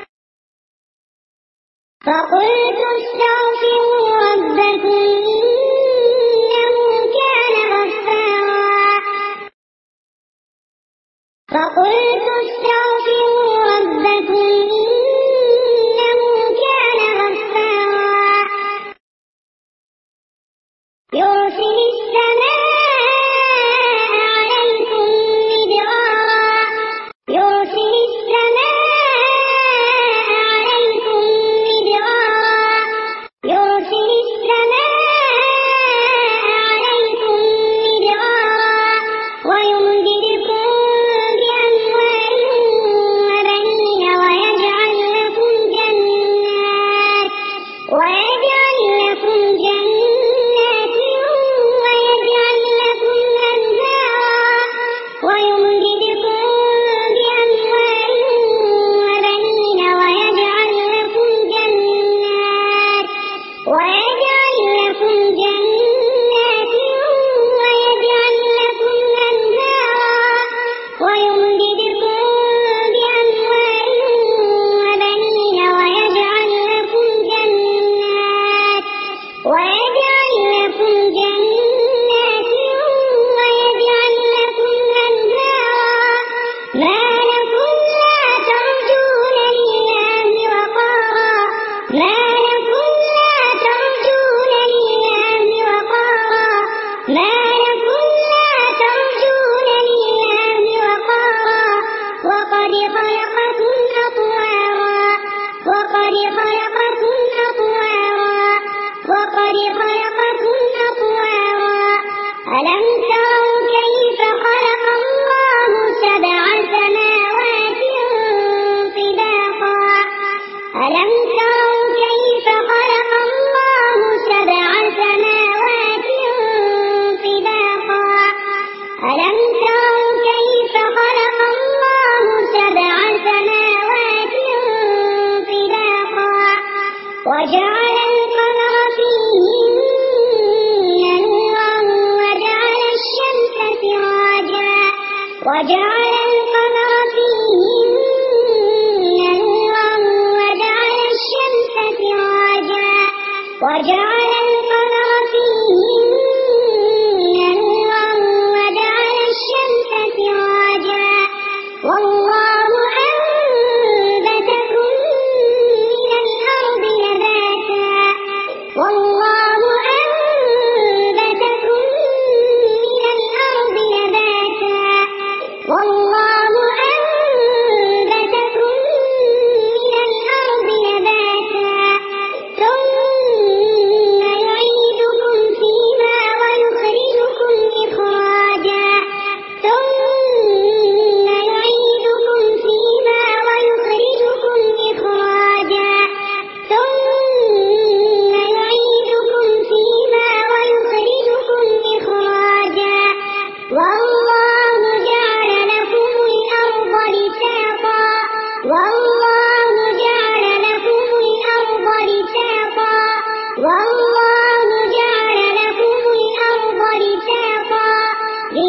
فقلت استغفروا ربكم إنه كان غفارا فقلت استغفروا ربكم إنه كان غفارا يرسل السماء عليكم مدرارا يرسل السماء عليكم مدرارا يرسل السماء عليكم مدرارا ويمددكم بأموال وبنين ويجعل لكم جنات ويجعل لكم جنات ويجعل لكم أنهارا ويمددكم بأموال وبنين ويجعل لكم جنات ويجعل لكم جنات ويجعل لكم أنهارا ويمددكم بأموال وبنين ويجعل لكم جنات ويجعل لكم جنات ويجعل لكم أنهارا ما لكم لا ترجون لله وقارا ما لكم لا ترجون لله وقارا ما لكم لا ترجون لله وقارا وقد خلقكم أطوارا وقد خلقكم أطوارا وقد خلقكم أطوارا ألم تروا كيف خلق الله سبع سماوات طباقا ألم تروا كيف خلق الله سبع سماوات طباقا ألم تروا كيف خلق الله سبع سماوات طباقا وجعل القمر فيهن نورا وجعل الشمس سراجا وجعل القمر فيهن نورا وجعل الشمس سراجا وجعل القمر فيهن نورا وجعل الشمس سراجا والله أنبتكم من الأرض نباتا والله أنبتكم من الأرض نباتا والله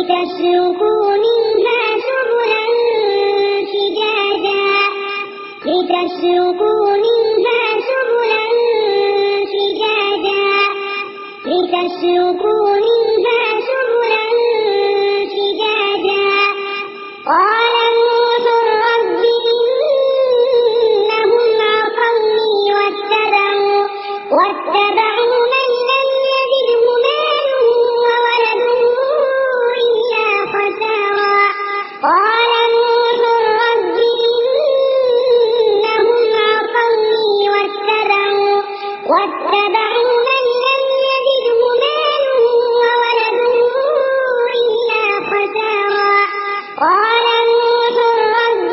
لتسلكوا منها سبلا فجاجا لتسلكوا منها سبلا فجاجا لتسلكوا منها سبلا فجاجا قال نوح رب إنهم عصوني واتبعوا واتبعوا من لم يزده ماله وولده إلا خسارا قال نوح رب إنهم عصوني واتبعوا واتبعوا من لم يزده ماله وولده إلا خسارا قال نوح رب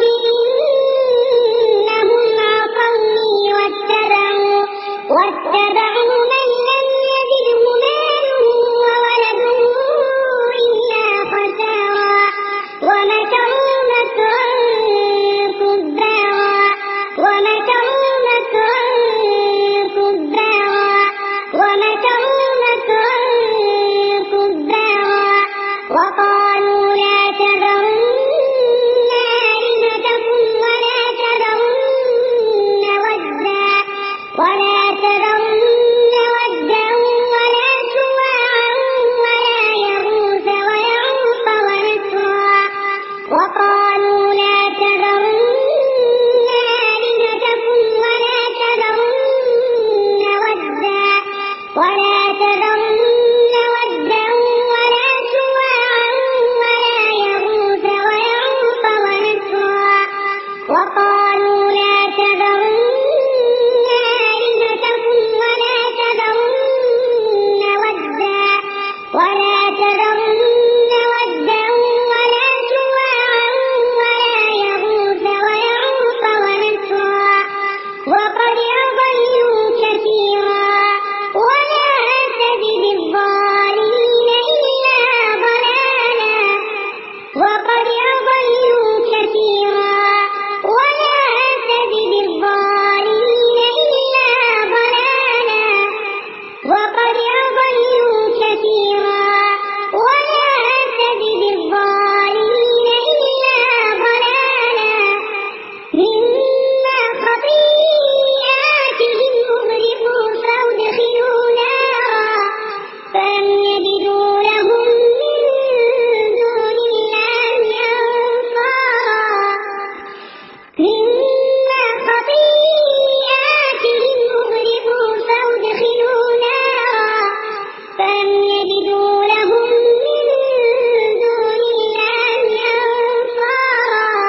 إنهم عصوني واتبعوا واتبعوا من لم يزده ماله وولده إلا خسارا ومكروا مكرا كبارا ومكروا مكرا كبارا ومكروا مكرا كبارا وقالوا لا تذرن آلهتكم ولا تذرن ودا ولا تذرن ودا ولا سواعا ولا يغوث ويعوق ونسرا وقالوا لا تذرن آلهتكم ولا تذرن ودا ولا تذرن ودا ولا سواعا ولا يغوث ويعوق ونسرا وقالوا لا تذرن آلهتكم ولا تذرن ودا ولا تذرن ودا ولا سواعا ولا يغوث ويعوق ونسرا وقد أضلوا كثيرا ولا تزد الظالمين إلا ضلالا وقد أضلوا كثيرا ولا تزد الظالمين إلا ضلالا وقد أضلوا كثيرا ولا تزد الظالمين إلا ضلالا مما خطيئاتهم أغرقوا فأدخلوا نارا فلم يجدوا لهم من دون الله أنصارا مما خطيئاتهم أغرقوا فأدخلوا نارا فلم يجدوا لهم من دون الله أنصارا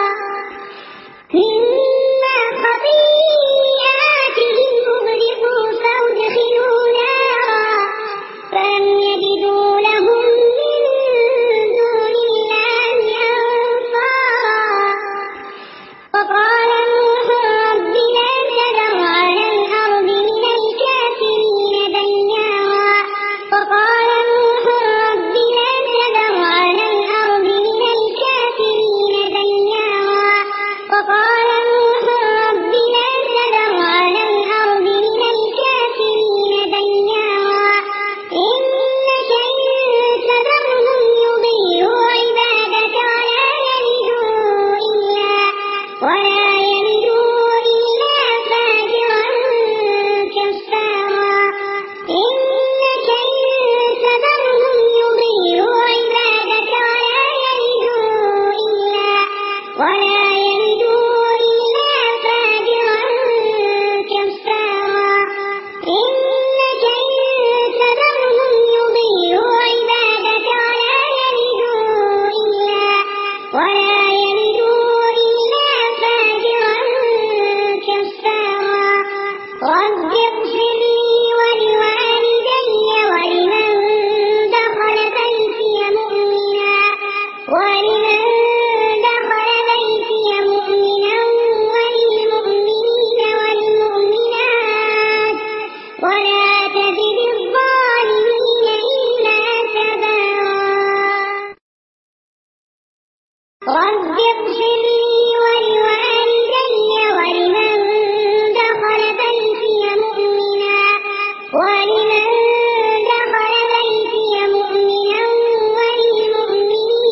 مما خطيئاتهم أغرقوا فأدخلوا نارا فلم يجدوا لهم من دون الله أنصارا وقال نوح رب لا تذر على الأرض من الكافرين ديارا وقال نوح رب لا تذر على الأرض من الكافرين ديارا وقال نوح رب لا تذر على الأرض من الكافرين ديارا إنك إن تذرهم يضلوا عبادك ولا يلدوا إلا ولا يلدوا إلا فاجرا كفارا إنك إن تذرهم يضلوا عبادك ولا يلدوا إلا ولا يلدوا إلا فاجرا كفارا إنك إن تذرهم يضلوا عبادك ولا يلدوا إلا ولا يلدوا إلا فاجرا كفارا رب اغفر لي ولوالدي ولمن دخل بيتي مؤمنا ولمن دخل بيتي مؤمنا وللمؤمنين والمؤمنات ولا تزد الظالمين إلا تبارا رب اغفر لي ولوالدي ولمن دخل بيتي مؤمنا ولمن دخل بيتي مؤمنا وللمؤمنين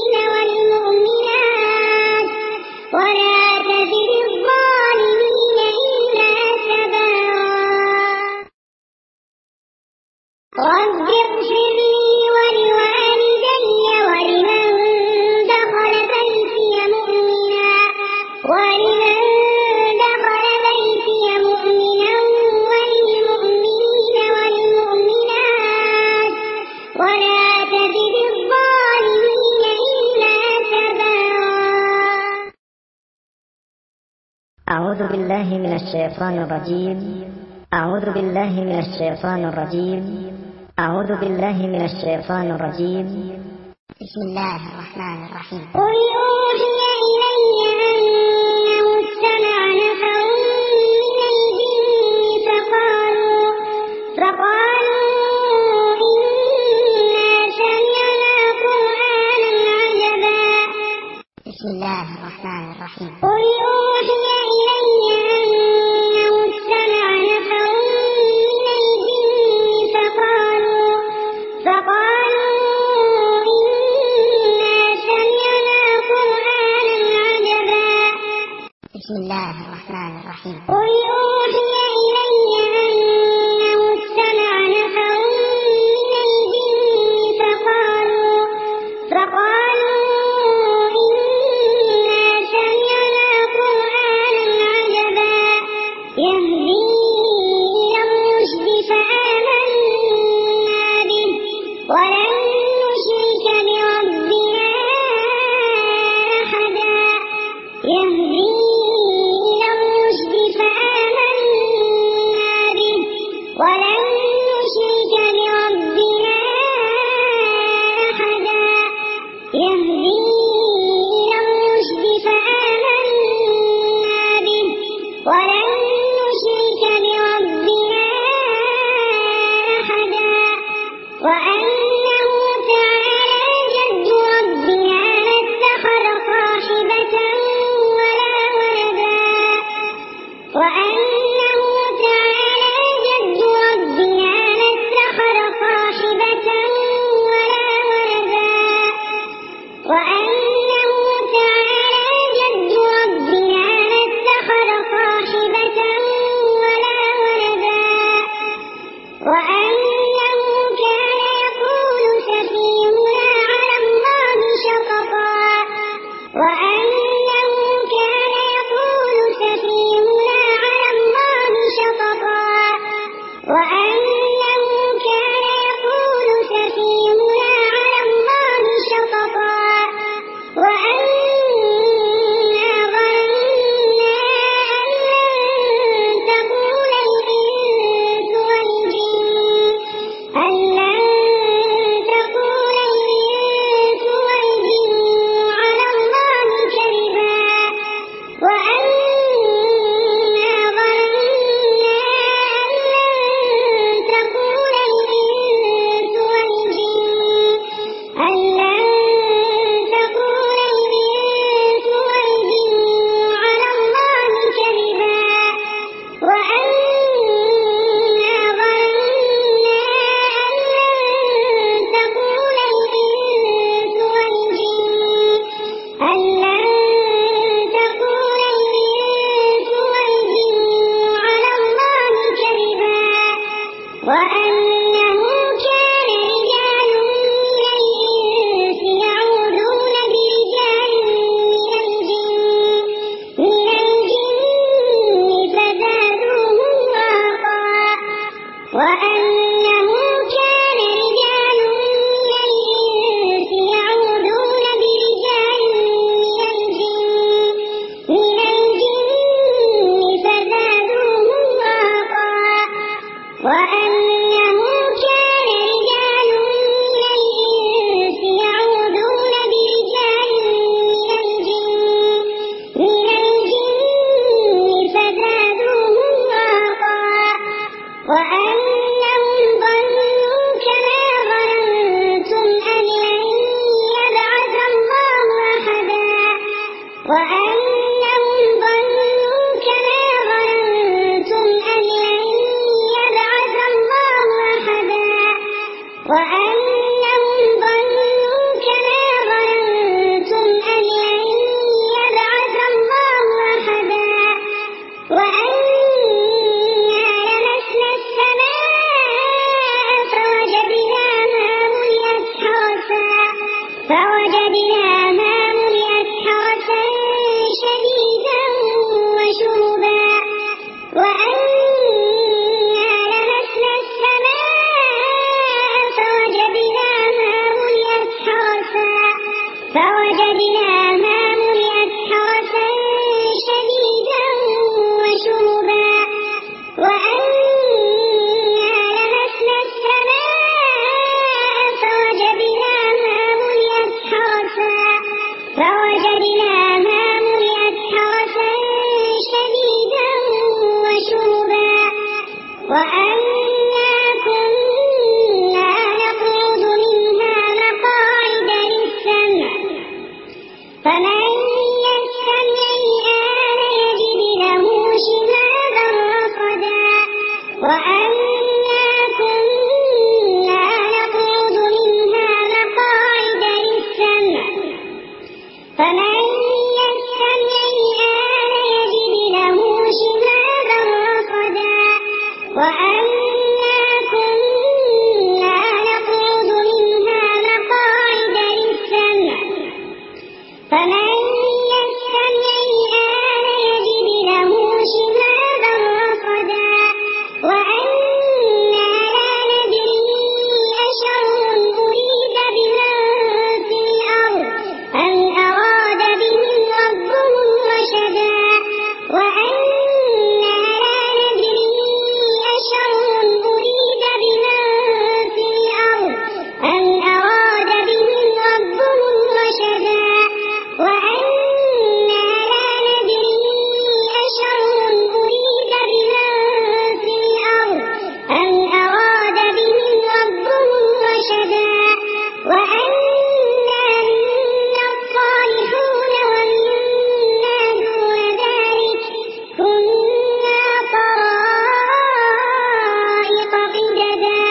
أعوذ بالله من الشيطان الرجيم أعوذ بالله من الشيطان الرجيم أعوذ بالله من الشيطان الرجيم بسم الله الرحمن الرحيم قل أوحي إلي أنه استمع نفر من الجن فقالوا فقالوا إنا سمعنا قرآنا عجبا بسم الله الرحمن الرحيم قل أوحي إلي أنه استمع نفر من الجن فقالوا فقالوا إنا سمعنا قرآنا عجبا بسم الله الرحمن الرحيم قل أوحي إلي أنه استمع نفر من الجن فقالوا فقالوا إنا سمعنا قرآنا عجبا يهدي إلى الرشد فآمنا به ولن نشرك بربنا أحدا يهدي إلى الرشد فآمنا به ولن نشرك بربنا أحدا يهدي إلى الرشد فآمنا به ولن نشرك بربنا أحدا وأنه تعالى جد ربنا ما اتخذ صاحبة ولا ولدا وأنه تعالى جد ربنا ما اتخذ صاحبة ولا ولدا وأنه تعالى جد ربنا ما اتخذ صاحبة ولا ولدا وأنه كان يقول سفيهنا على الله شططا وأنه كان يقول سفيهنا على الله شططا وأنه كان يقول سفيهنا على الله شططا وأنا ظننا أن لن تقول الإنس والجن على الله كذبا وأنا ظننا أن لن تقول الإنس والجن أن لن تقول الإنس والجن على الله كذبا وأنا ظننا أن لن تقول الإنس والجن أن لن تقول الإنس والجن على الله كذبا وأنه كان رجال من الإنس يعوذون برجال من الجن من الجن فزادوهم رهقا وأنه كان رجال من الإنس يعوذون برجال من الجن من الجن فزادوهم رهقا وأنه كان رجال من الإنس يعوذون برجال من الجن من الجن فزادوهم رهقا وأنهم ظنوا كما ظننتم أن لن يبعث الله أحدا وأنهم ظنوا كما ظننتم أن لن يبعث الله أحدا وأنهم ظنوا كما ظننتم أن لن يبعث الله أحدا وأنا لمسنا السماء فوجدناها ملئت حرسا فوجدناها ملئت حرسا شديدا وشهبا وأنا لمسنا السماء فوجدناها ملئت حرسا فوجدناها ملئت حرسا شديدا وأنا كنا نقعد منها مقاعد للسمع فمن يستمع الآن يجد له شهابا رصدا وأنا كنا نقعد منها مقاعد للسمع فمن يستمع الآن يجد له شهابا رصدا وأنا كنا نقعد منها مقاعد للسمع فمن يستمع الآن يجد له شهابا رصدا وأنا لا ندري أشر أريد بمن في الأرض أم أراد بهم ربهم رشدا وأنا لا ندري أشر أريد بمن في الأرض أم أراد بهم ربهم رشدا وأنا لا ندري أشر أريد بمن في الأرض أم أراد بهم ربهم رشدا وأنا منا الصالحون ومنا دون ذلك كنا طرائق قددا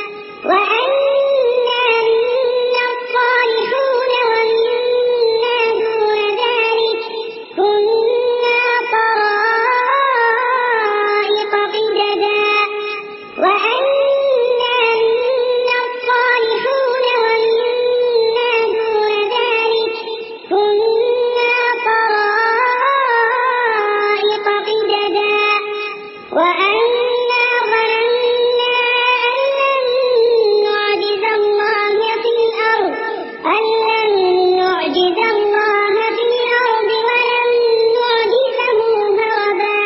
وأنا منا الصالحون ومنا دون ذلك كنا طرائق قددا وأنا منا الصالحون ومنا دون ذلك كنا طرائق قددا وأنا ظننا أن لن نعجز الله في الأرض أن لن نعجز الله في الأرض ولن نعجزه هربا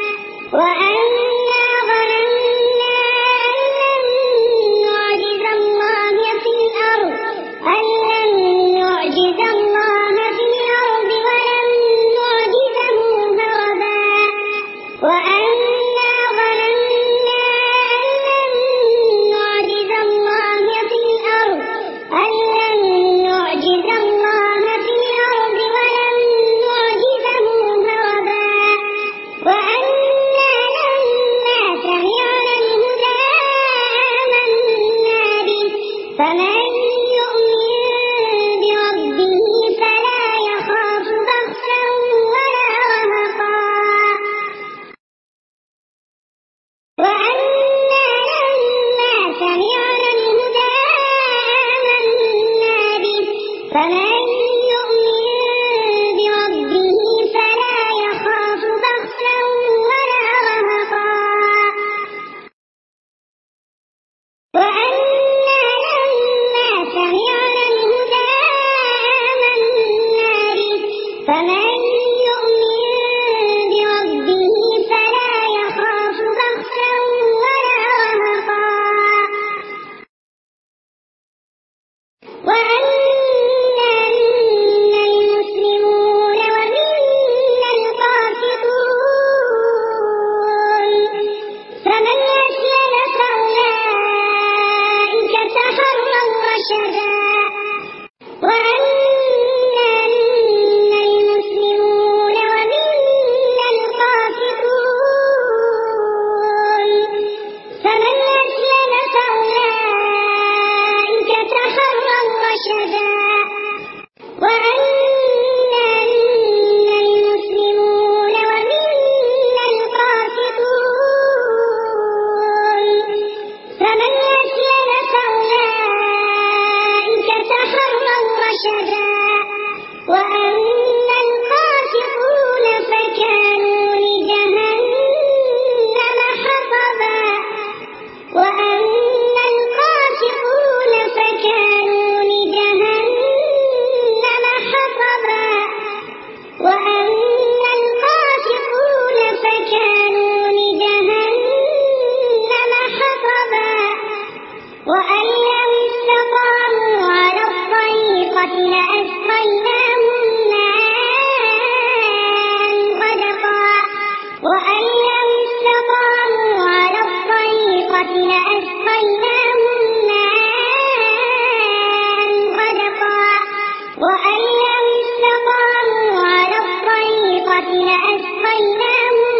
وأنا ظننا أن لن نعجز الله في الأرض أن لن نعجز الله في الأرض ولن نعجزه هربا وأنا ظننا أن لن نعجز الله في الأرض أن لن نعجز الله في الأرض ولن نعجزه هربا وأنا لما سمعنا الهدى آمنا به فمن يؤمن بربه فلا يخاف بخسا ولا رهقا وأنا لما سمعنا الهدى آمنا به فمن يؤمن بربه فلا يخاف بخسا ولا رهقا وأنا لما سمعنا الهدى آمنا به فمن يؤمن بربه فلا يخاف بخسا ولا رهقا وأنا منا المسلمون ومنا القاسطون فمن أسلم فأولئك تحروا رشدا وأنا منا المسلمون ومنا القاسطون فمن أسلم فأولئك تحروا رشدا وأنا منا المسلمون ومنا القاسطون فمن أسلم فأولئك تحروا رشدا وأما القاسطون فكانوا لجهنم حطبا وأما القاسطون فكانوا لجهنم حطبا وأما القاسطون فكانوا لجهنم حطبا وأن لو استقاموا على الطريقة لأسقيناهم ماء غدقا وأن لو استقاموا على الطريقة الآخرة لأسقيناهم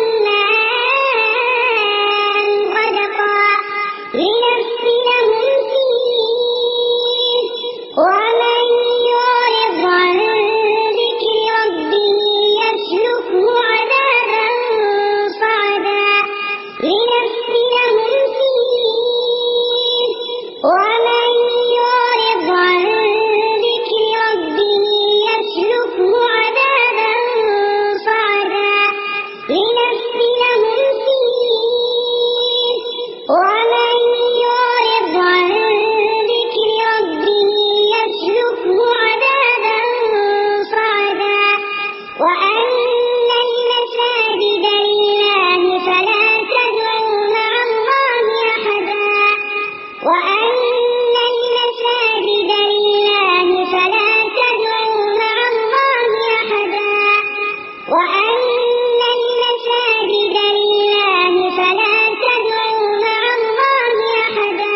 ماء غدقا لنفتنهم فيه ومن يعرض عن ذكر ربه يسلكه عذابا صعدا لنفتنهم فيه ومن يعرض عن ذكر ربه يسلكه عذابا صعدا لنفتنهم فيه ومن يعرض عن ذكر ربه يسلكه عذابا صعدا وأن المساجد لله فلا تدعوا مع الله أحدا وأن المساجد لله فلا تدعوا مع الله أحدا وأن المساجد لله فلا تدعوا مع الله أحدا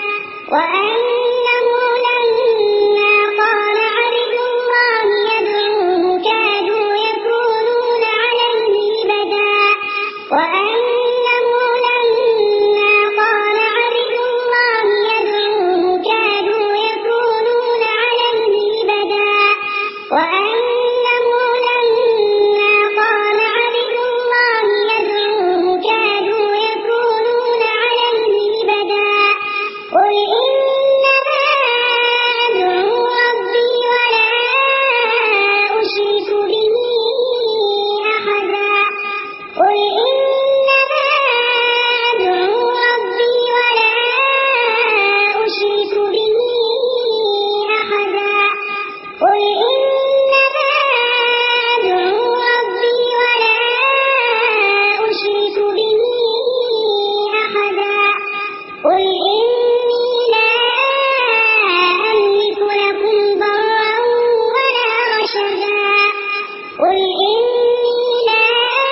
وأنه لما قال عبد الله يدعوه كادوا يكونون عليه لبدا وأنه لما قال عبد الله يدعوه كادوا يكونون عليه لبدا وأنه لما قال عبد الله يدعوه كادوا يكونون عليه لبدا قل إنما أدعو ربي ولا أشرك به أحدا قل إنما أدعو ربي ولا أشرك به أحدا قل إنما أدعو ربي ولا أشرك به أحدا قل إني لا أملك لكم ضرا ولا رشدا قل إني لا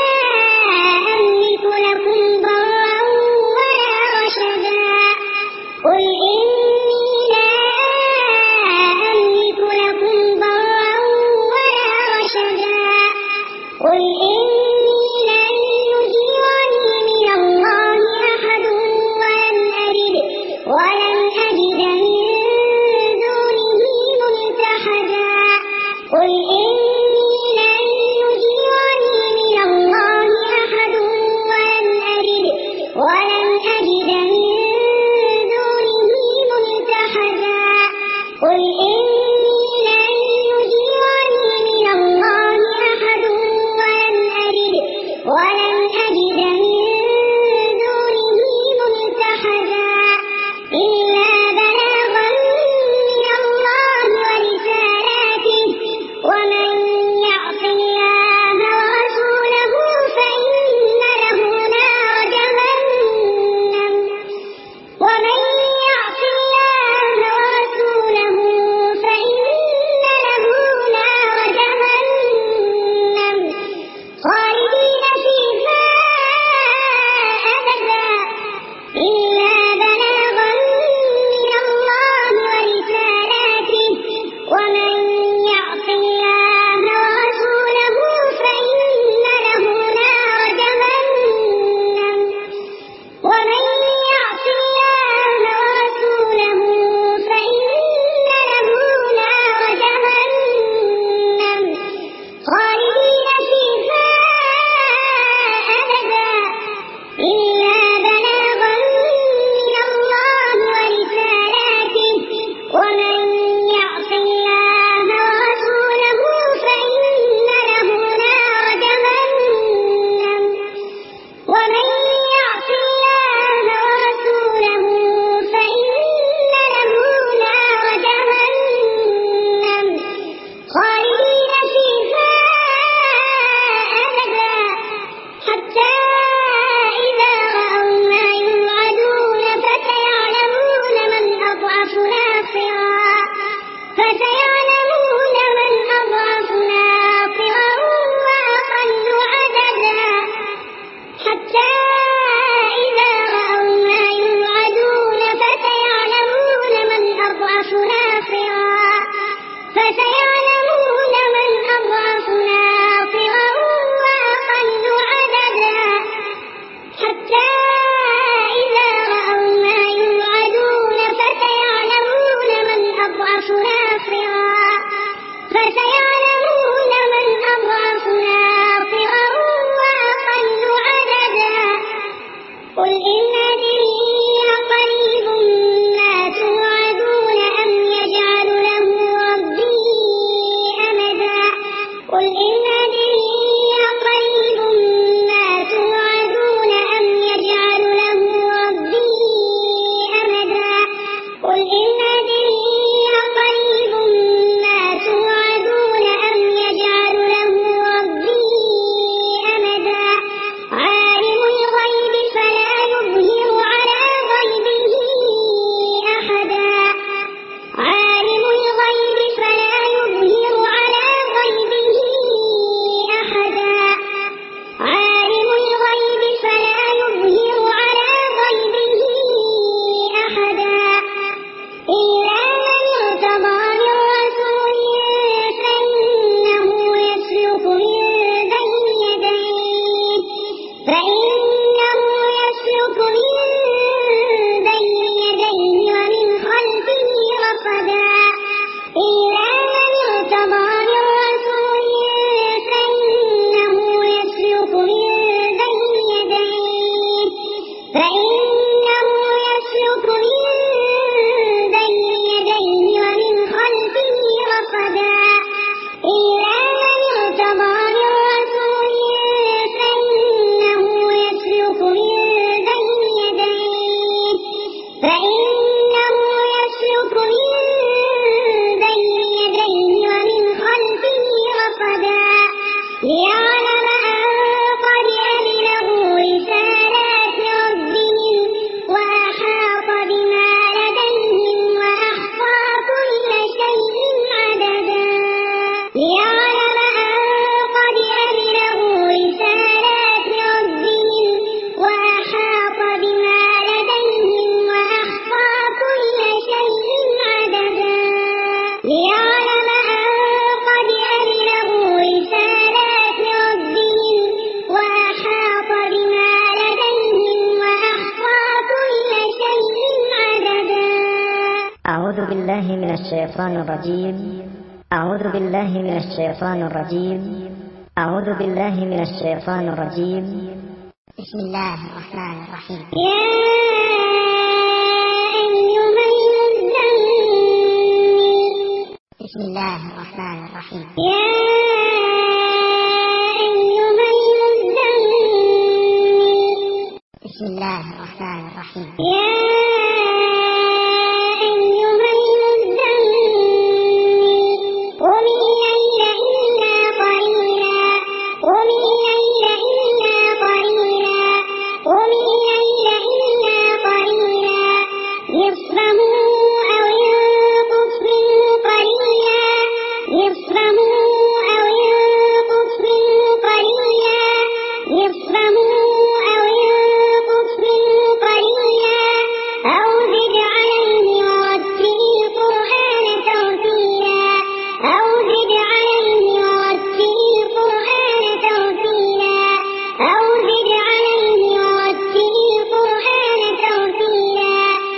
أملك لكم ضرا ولا رشدا قل إني لا أملك لكم ضرا ولا رشدا قل إني لن يجيرني من الله أحد ولن أجد ولن أجد من دونه ملتحدا قل إني لن يجيرني من الله أحد ولن أجد ولن أجد من دونه ملتحدا قل إني لن يجيرني من الله أحد ولن أجد ولن أجد من دونه ملتحدا إلا بلاغا من الله ورسالاته ومن بالله من الشيطان الرجيم. أعوذ بالله من الشيطان الرجيم. أعوذ بالله من الشيطان الرجيم. بسم الله الرحمن الرحيم. يا أيها المزمل. بسم الله الرحمن الرحيم. يا أيها المزمل. بسم الله الرحمن الرحيم. يا أيها المزمل. قم الليل إلا قليلا. قم الليل إلا قليلا. قم الليل إلا قليلا. نصفه أو انقص منه قليلا. نصفه أو انقص منه قليلا. نصفه أو انقص منه قليلا. أو زد عليه ورتل القرآن ترتيلا. أو زد عليه ورتل القرآن ترتيلا. أو زد عليه ورتل القرآن ترتيلا.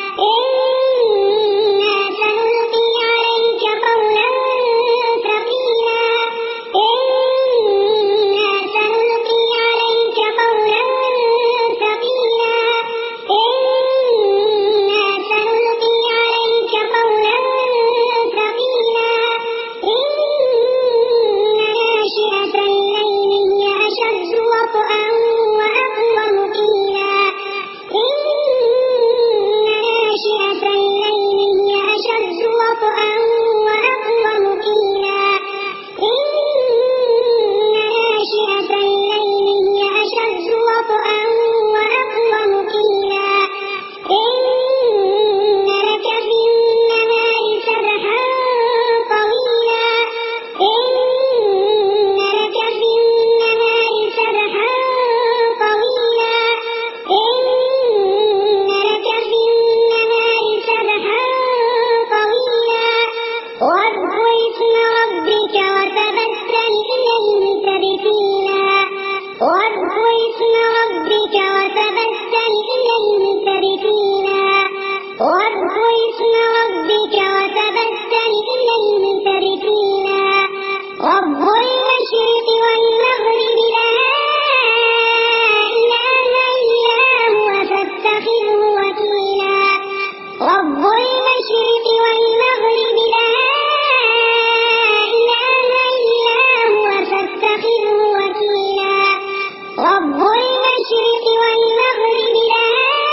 إنا سنلقي عليك قولا ثقيلا. إنا سنلقي عليك قولا ثقيلا. إنا سنلقي عليك قولا ثقيلا. إن ناشئة الليل هي أشد وطئا وأقوم قيلا. إن ناشئة الليل هي أشد وطئا وأقوم قيلا. إن ناشئة الليل هي أشد وطئا وأقوم قيلا. إن لك في النهار سبحا طويلا. إن لك في النهار سبحا طويلا. إن لك في النهار سبحا طويلا. واذكر اسم ربك وتبتل إليه تبتيلا. واذكر اسم ربك وتبتل إليه تبتيلا. واذكر اسم ربك وتبتل إليه تبتيلا. رب المشرق والمغرب لا إله إلا هو فاتخذه وكيلا. رب المشرق والمغرب لا إله إلا هو فاتخذه وكيلا. رب المشرق والمغرب لا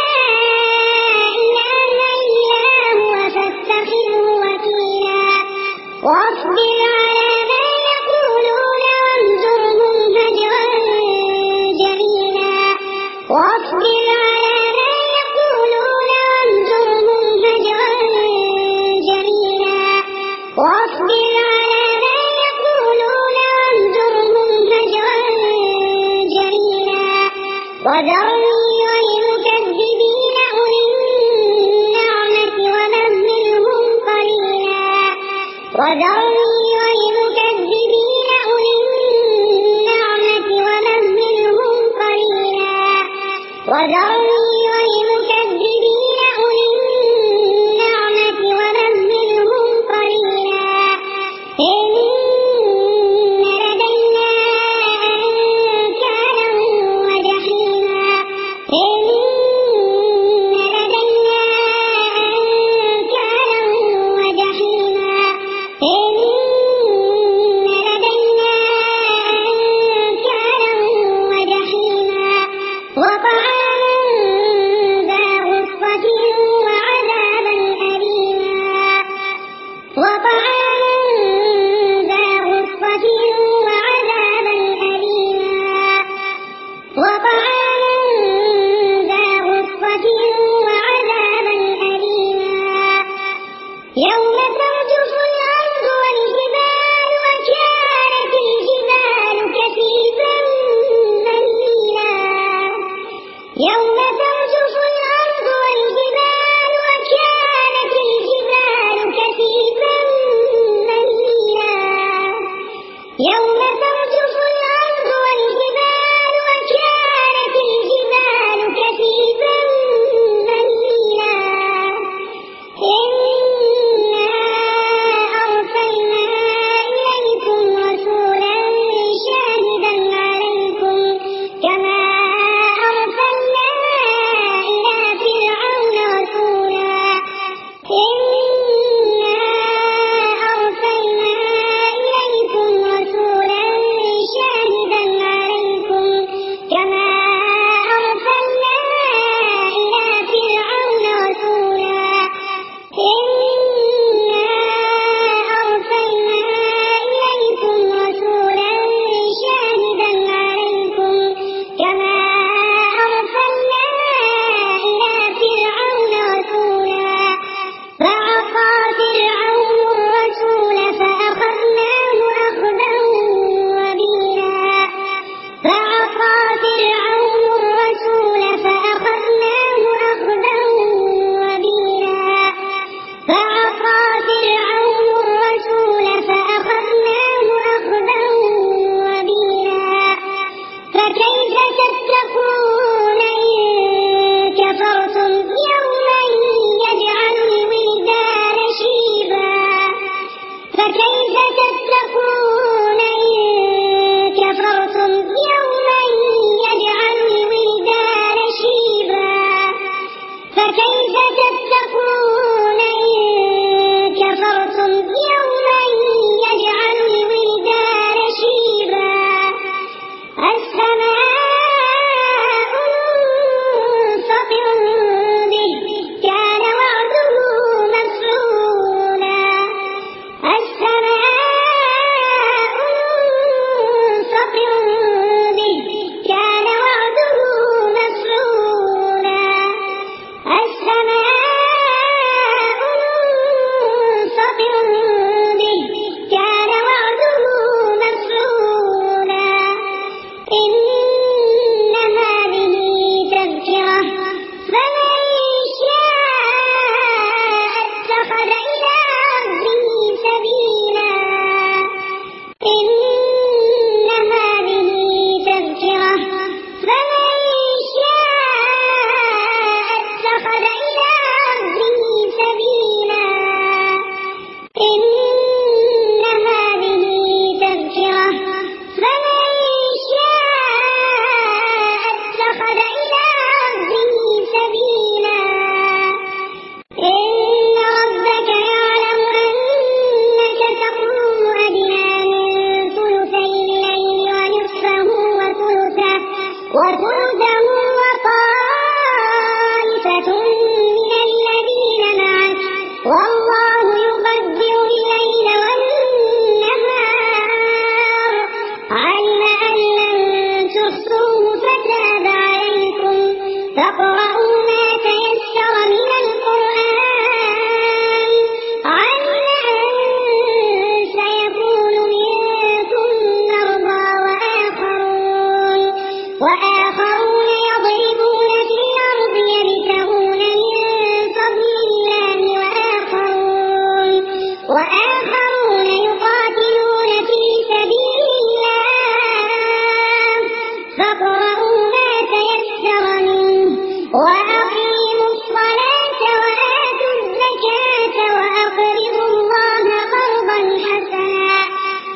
إله إلا هو فاتخذه وكيلا. واصبر على ما يقولون واهجرهم هجرا جميلا. واصبر على ما يقولون واهجرهم هجرا جميلا. واصبر على ما يقولون واهجرهم هجرا جميلا. وذرني والمكذبين أولي النعمة ومهلهم قليلا. وذرني والمكذبين أولي النعمة ومهلهم قليلا. وذرني والمكذبين أولي النعمة ومهلهم قليلا. إن لدينا أنكالا وجحيما. إن لدينا أنكالا وجحيما. إن لدينا أنكالا وجحيما. وطعاما ذا غصة وعذابا أليما. وطعاما ذا غصة وعذابا أليما. وطعاما ذا غصة وعذابا أليما. يوم ترجف الأرض والجبال وكانت الجبال كثيبا مهيلا. يوم ترجف الأرض والجبال وكانت الجبال كثيبا مهيلا. يوم ترجف الأرض والجبال وكانت الجبال كثيبا مهيلا. إنا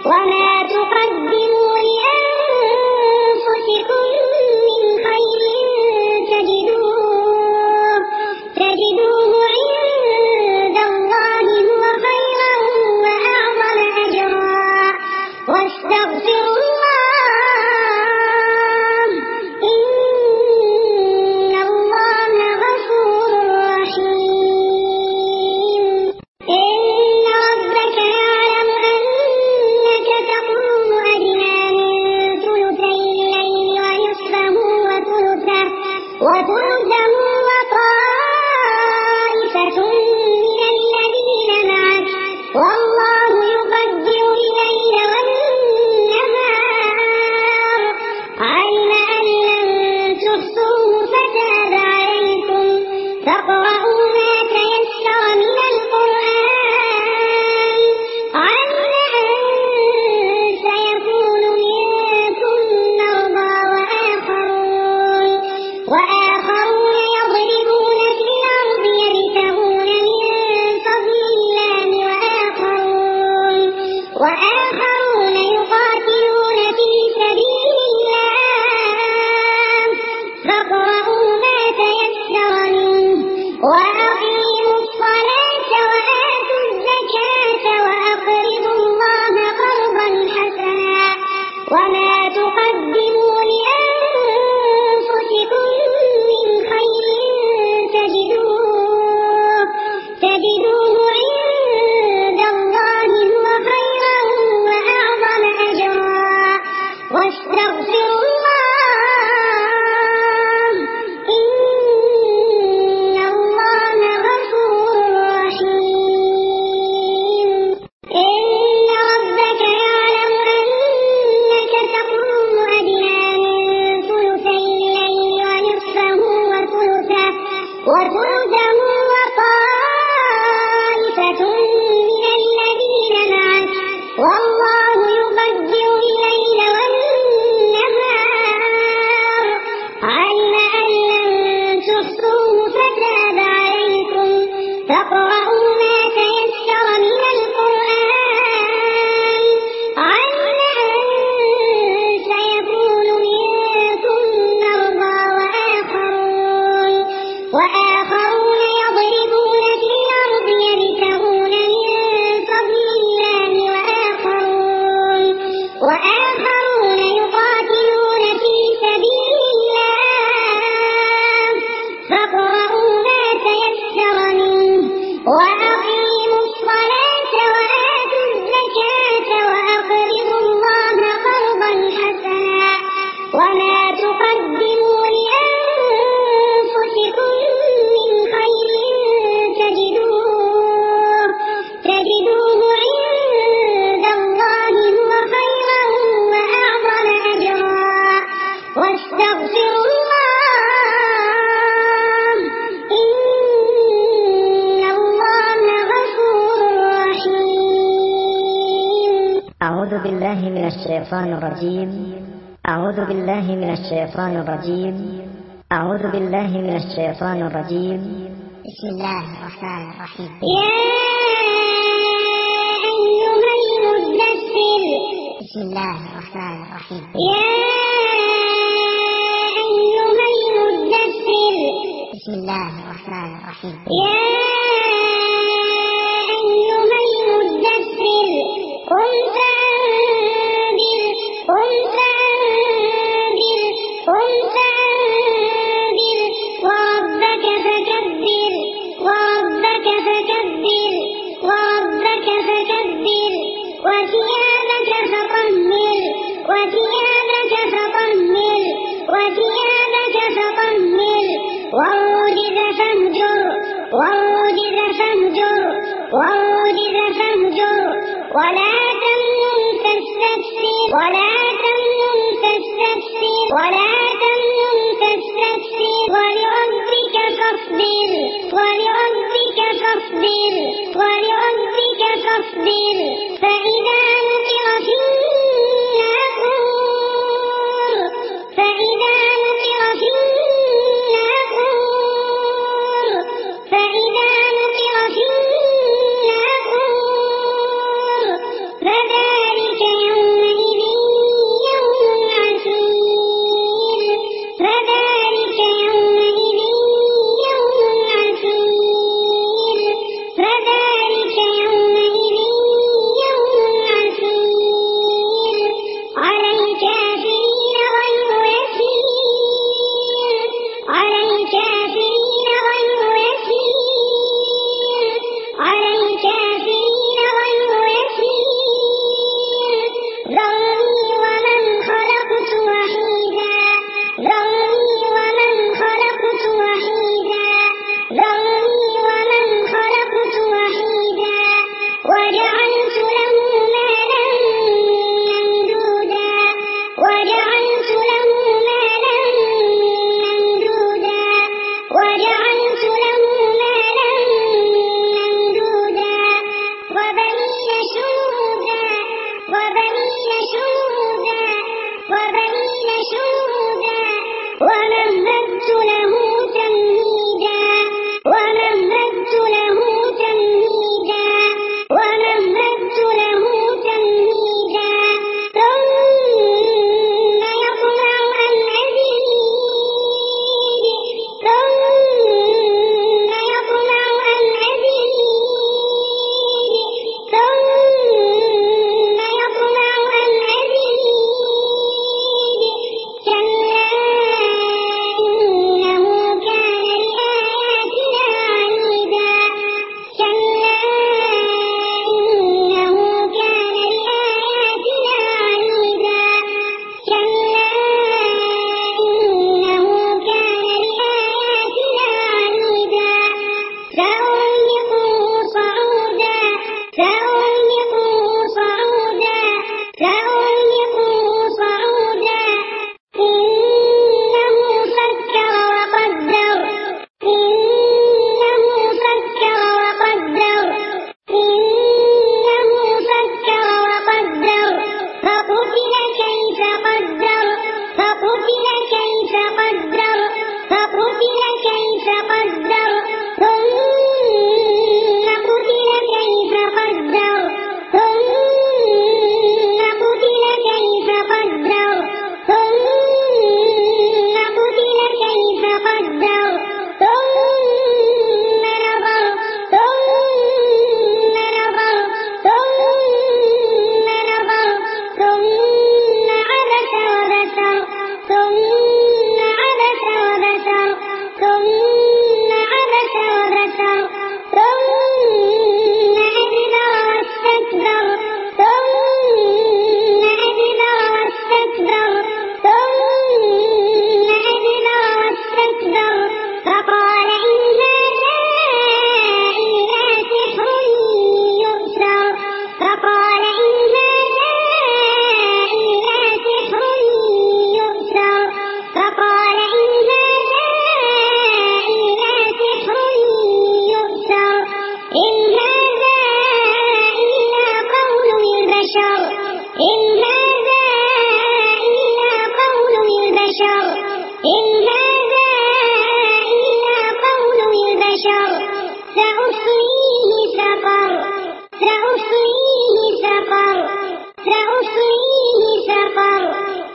وما تقدموا لأنفسكم من خير تجدوه تجدوه عند الله هو خيرا وأعظم أجرا واستغفروا الله إن الله غفور رحيم. إن ربك يعلم أنك تقوم أدنى من ثلثي الليل ونصفه وثلثه وثلثه وطائفة من الذين معك والله يقدر الليل والنهار علم أن لن تحصوه فتاب عليكم فاقرؤوا ما تيسر من القرآن علم أن سيكون منكم مرضى وآخرون وآخرون يضربون في الأرض يبتغون من فضل الله وآخرون وآخرون يقاتلون في سبيل الله فاقرؤوا ما تيسر منه وأقيموا الصلاة وآتوا الزكاة وأقرضوا الله قرضا حسنا وما تقدموا لأنفسكم من خير تجدوه تجدوه عند الله هو خيرا وأعظم أجرا واستغفروا الله إن الله غفور رحيم. إن ربك يعلم أنك تقوم أدنى من ثلثي الليل ونصفه وثلثه وثلثه وطائفة من الذين معك والله يقدر الليل والنهار علم أن لن تحصوه فتاب عليكم فاقرؤوا ما تيسر من القرآن علم أن سيكون منكم مرضى وآخرون وآخرون يضربون في الأرض يبتغون من فضل الله وآخرون وآخرون يقاتلون في سبيل الله فاقرؤوا ما تيسر منه وأقيموا الصلاة وآتوا الزكاة وأقرضوا الله قرضا حسنا وما تقدموا لأنفسكم من خير تجدوه تجدوه عند الله هو خيرا وأعظم أجرا واستغفروا الله إن الله غفور رحيم. أعوذ بالله من الشيطان الرجيم أعوذ بالله من الشيطان الرجيم أعوذ بالله من الشيطان الرجيم بسم الله الرحمن الرحيم. يا أيها المدثر بسم الله الرحمن الرحيم. يا أيها المدثر بسم الله الرحمن الرحيم. يا أيها المدثر قم فأنذر قم فأنذر قم فأنذر وربك فكبر وربك فكبر وربك فكبر وثيابك فطهر وثيابك فطهر وثيابك فطهر والرجز فاهجر والرجز فاهجر والرجز فاهجر ولا تمنن تستكثر ولا تمنن تستكثر ولا تمنن تستكثر ولربك فاصبر ولربك فاصبر ولربك فاصبر فإذا نقر في الناقور فإذا نقر في الناقور فإذا نقر في الناقور فذلك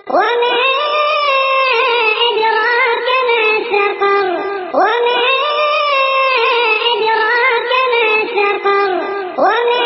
وما أدراك ما سقر وما أدراك ما سقر وما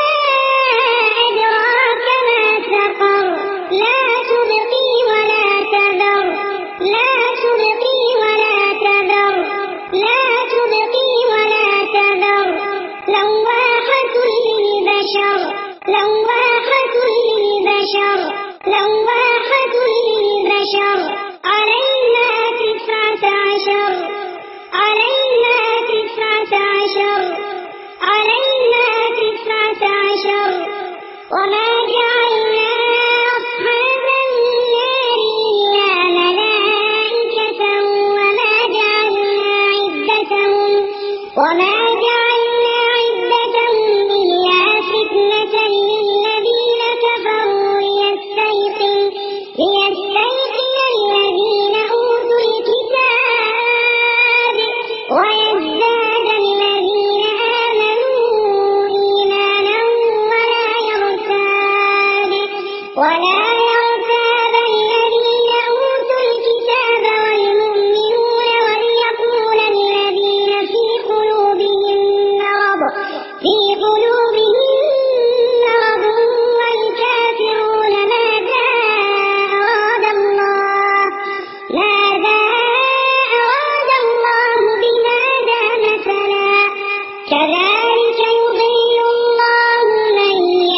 أدراك ما سقر لا تبقي ولا تذر لا تبقي ولا تذر لا تبقي ولا تذر لواحة للبشر لواحة للبشر لواحة للبشر عليها تسعة عشر عليها تسعة عشر عليها تسعة عشر وما جعلنا أصحاب النار إلا ملائكة وما جعلنا عدتهم وما جعلنا عدتهم إلا فتنة للذين كفروا ليستيقن ليستيقن الذين أوتوا الكتاب ويزداد الذين آمنوا إيمانا ولا يرتاب ولا يرتاب الذين أوتوا الكتاب والمؤمنون وليقول الذين في قلوبهم مرض في قلوبهم مرض والكافرون ماذا أراد الله ماذا أراد الله بهذا مثلا كذلك يضل الله من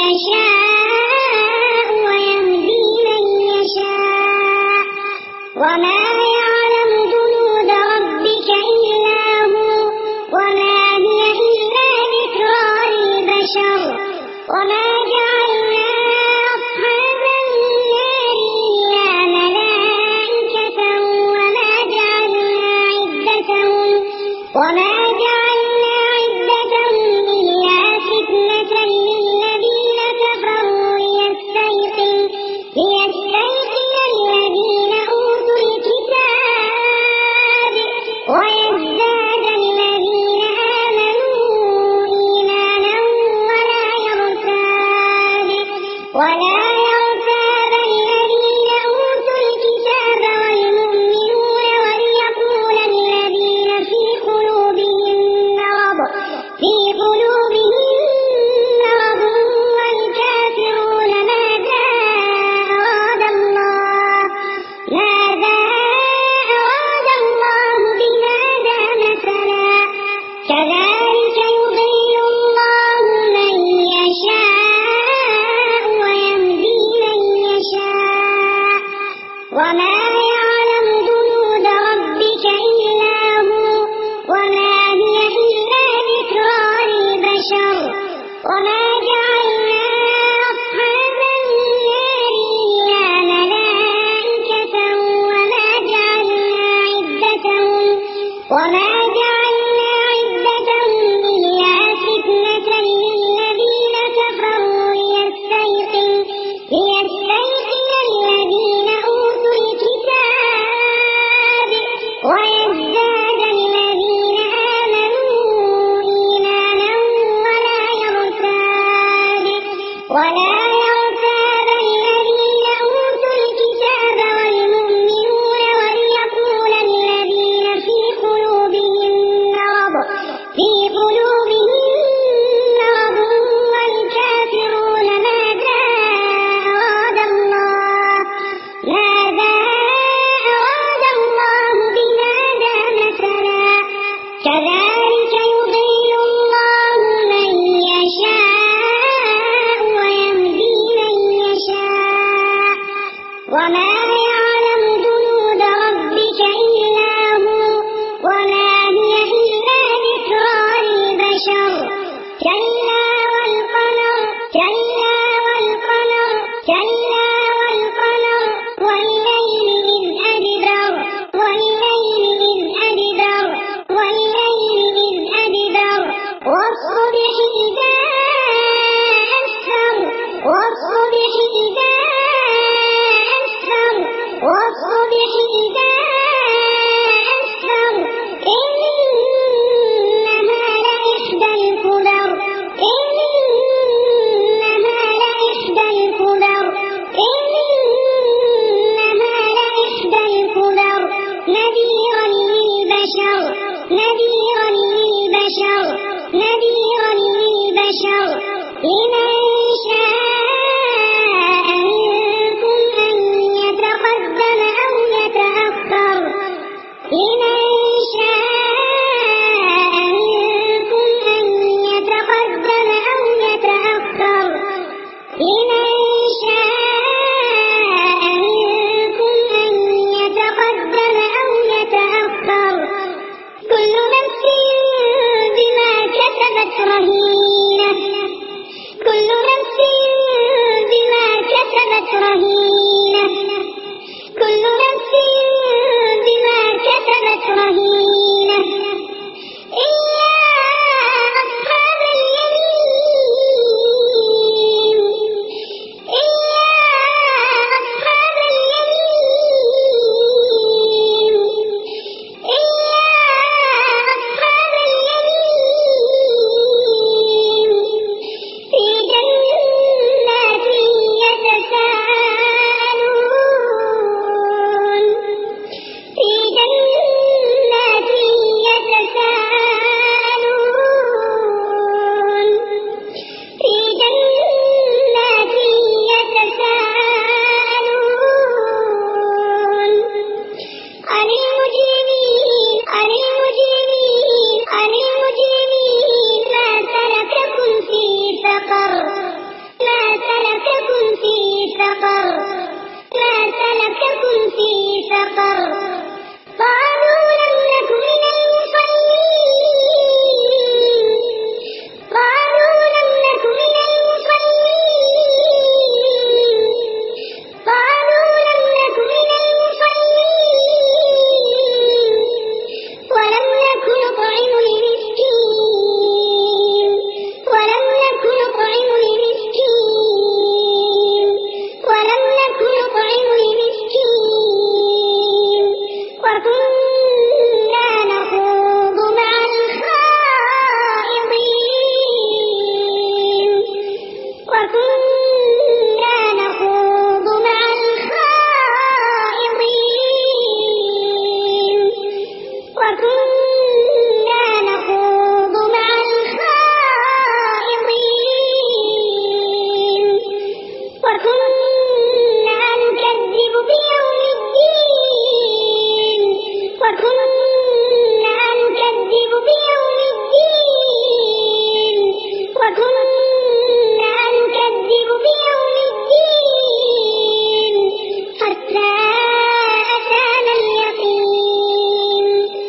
يشاء ويهدي من يشاء وما يعلم جنود ربك إلا هو وما هي إلا ذكرى للبشر وما جعلنا أصحاب النار إلا ملائكة وما جعلنا عدتهم وما جعلنا عدتهم إلا فتنة للذين كفروا ليستيقن ليستيقن الذين أوتوا الكتاب ويزداد الذين آمنوا إيمانا ولا يرتاب ولا يرتاب الذين أوتوا الكتاب والمؤمنون وليقول الذين في قلوبهم مرض في قلوبهم مرض والكافرون ماذا أراد الله ماذا أراد الله بهذا مثلا كذلك يضل الله من يشاء ويهدي من يشاء وما يعلم جنود ربك إلا هو وما هي إلا ذكرى للبشر وما جعلنا أصحاب النار إلا ملائكة وما جعلنا عدتهم وما جعلنا عدتهم إلا فتنة للذين كفروا ليستيقن ليستيقن الذين أوتوا الكتاب ويزداد الذين آمنوا إيمانا ولا يرتاب ولا يرتاب الذين أوتوا الكتاب والمؤمنون وليقول الذين في قلوبهم مرض في قلوبهم مرض والكافرون ماذا أراد الله ماذا أراد الله بهذا مثلا كذلك يضل الله من يشاء ويهدي من يشاء وما يعلم جنود ربك إلا هو وما هي إلا ذكرى للبشر كلا والقمر كلا والقمر كلا والقمر والليل إذ أدبر والليل إذ أدبر والليل إذ أدبر والصبح إذا أسفر والصبح إذا أسفر سلككم في سقر قالوا لم نك من المصلين قالوا لم نك من المصلين قالوا لم نك من المصلين ولم نك نطعم المسكين ولم نك نطعم المسكين ولم نك نطعم المسكين وكنا نخوض مع الخائضين وكنا نخوض مع الخائضين وكنا نخوض مع الخائضين وكنا نكذب بيوم الدين وكنا نكذب بيوم الدين وكنا نكذب بيوم الدين حتى أتانا اليقين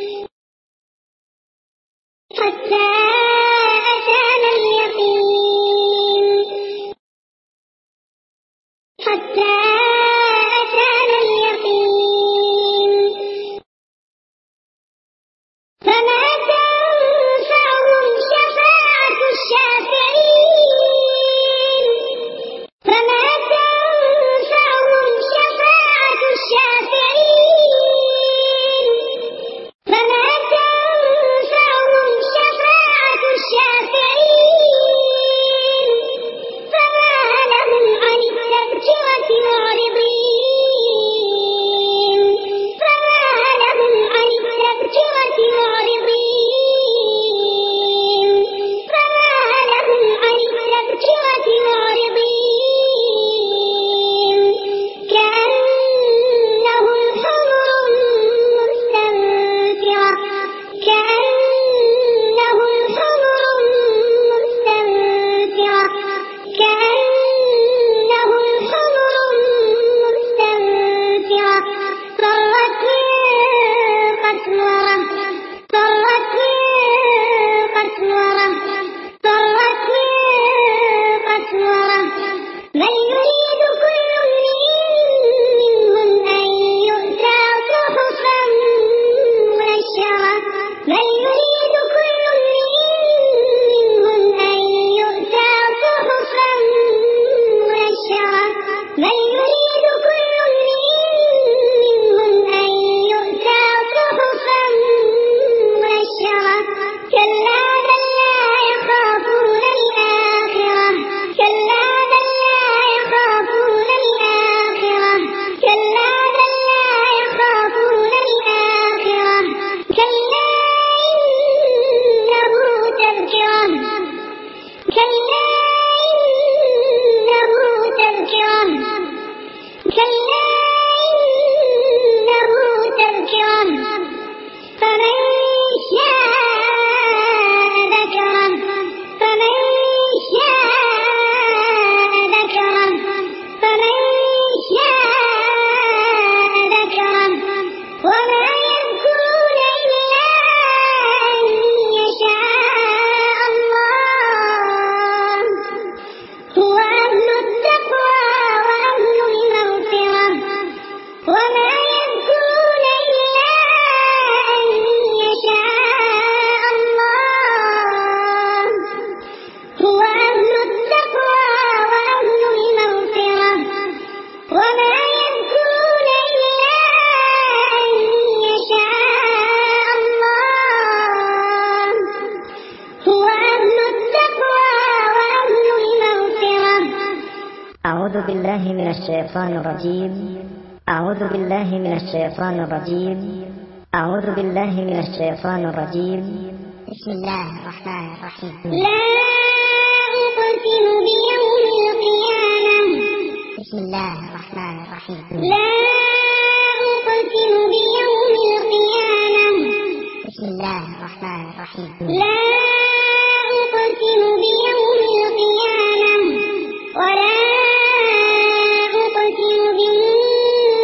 حتى أتانا اليقين حتى أتانا اليقين فما تنفعهم شفاعة الشافعين فما تنفعهم شفاعة الشافعين فما تنفعهم شفاعة الشافعين فما لهم عن التذكرة معرضين فما لهم عن التذكرة معرضين فما لهم عن التذكرة معرضين كأنهم حمر مستنفرة كأنهم حمر مستنفرة كأنهم حمر مستنفرة فرت من قسورة فرت من قسورة فرت من قسورة بل يريد كل امرئ منهم أن يؤتى صحفا منشرة بل يريد كل امرئ منهم أن يؤتى صحفا منشرة بل يريد كل امرئ منهم أن يؤتى صحفا منشرة كلا بل لا يخافون الآخرة كلا بل لا يخافون الآخرة كلا بل لا يخافون الآخرة كلا إنه تذكرة كلا إنه تذكرة كلا إنه تذكرة فمن شاء ذكره فمن شاء ذكره فمن شاء ذكره وما يذكرون إلا أن يشاء الله هو أهل التقوى وأهل المغفرة وما يذكرون إلا أن يشاء الله هو أهل التقوى وأهل المغفرة وما يذكرون إلا أن يشاء الله هو أهل التقوى وأهل المغفرة أعوذ بالله من الشيطان الرجيم أعوذ بالله من الشيطان الرجيم أعوذ بالله من الشيطان الرجيم بسم الله الرحمن الرحيم لا أقسم بيوم القيامة بسم الله الرحمن الرحيم لا أقسم بيوم القيامة بسم الله الرحمن الرحيم لا أقسم بيوم القيامة ولا أقسم بالنجم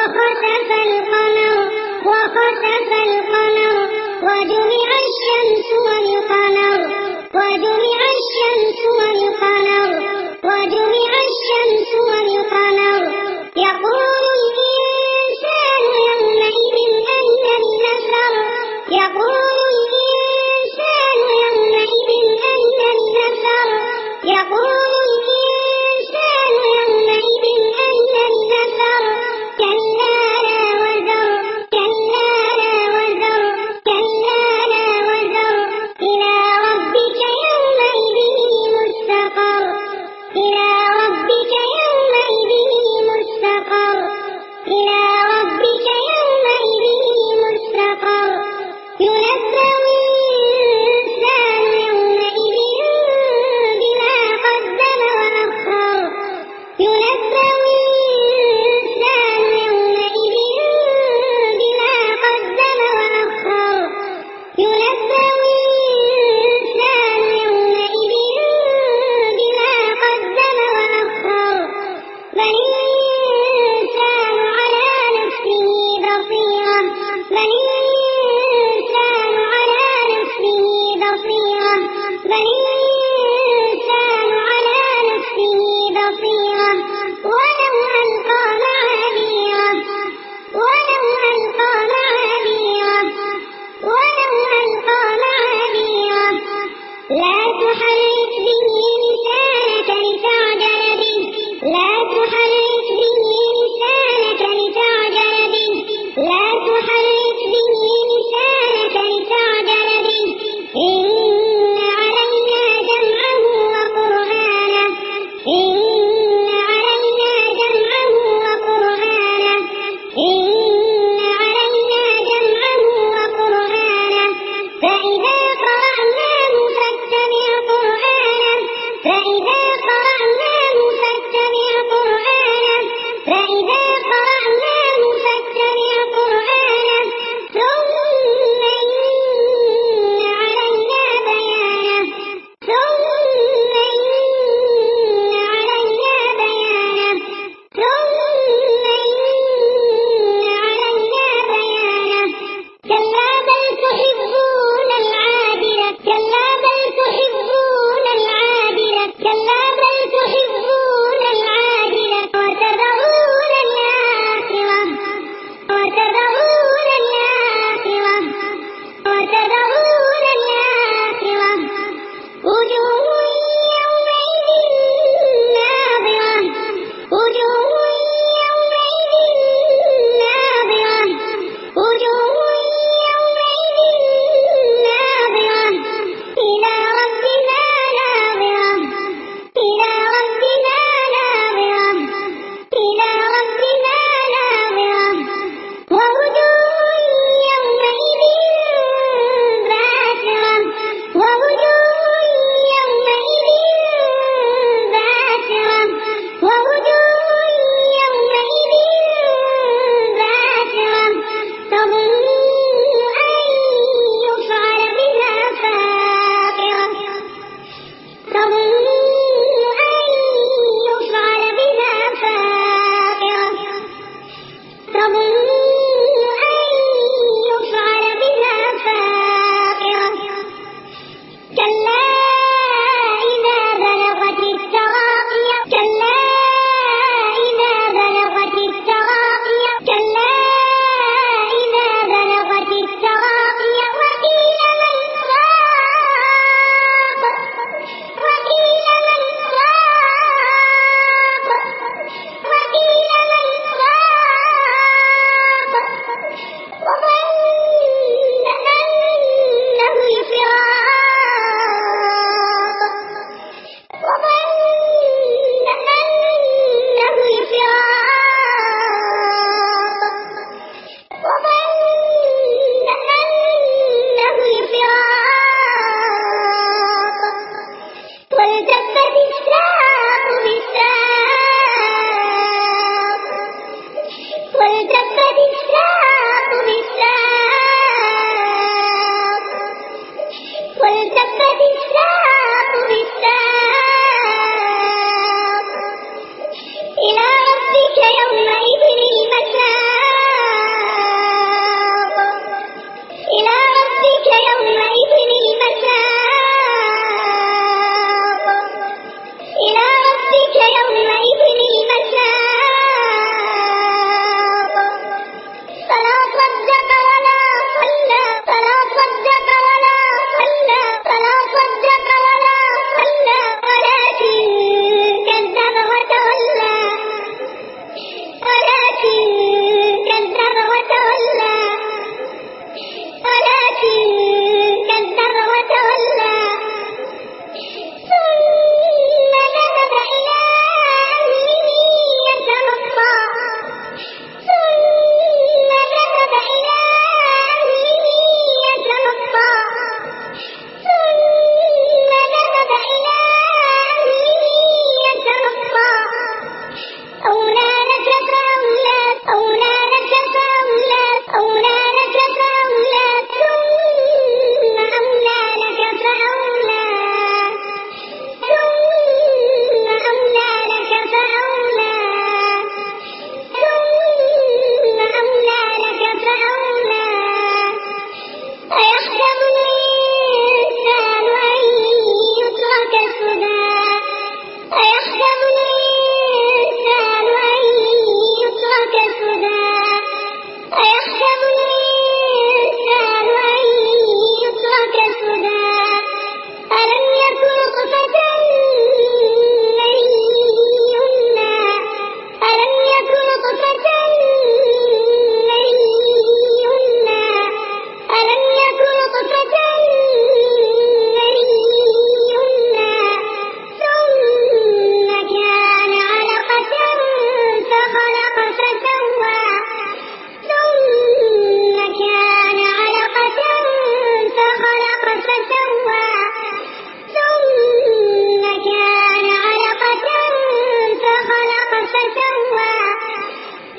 وخسف القمر وخسف القمر وجمع الشمس والقمر وجمع الشمس والقمر وجمع الشمس والقمر يقول الإنسان يومئذ أين المفر يقول الإنسان يومئذ أين المفر يقول الإنسان يومئذ أين المفر كلا لا وزر كلا لا وزر كلا لا وزر إلى ربك يومئذ المستقر إلى ربك يومئذ المستقر إلى ربك يومئذ المستقر ينبأ الإنسان يومئذ بما قدم وأخر ينبأ الإنسان يومئذ بما قدم وأخر ينبأ الإنسان يومئذ بما قدم وأخر بل الإنسان على نفسه بصيرة بل الإنسان على نفسه بصيرة بل الإنسان على نفسه بصيرة ولو ألقى معاذيره ولو ألقى معاذيره ولو ألقى معاذيره لا تحرك به لسانك لتعجل به لا تحرك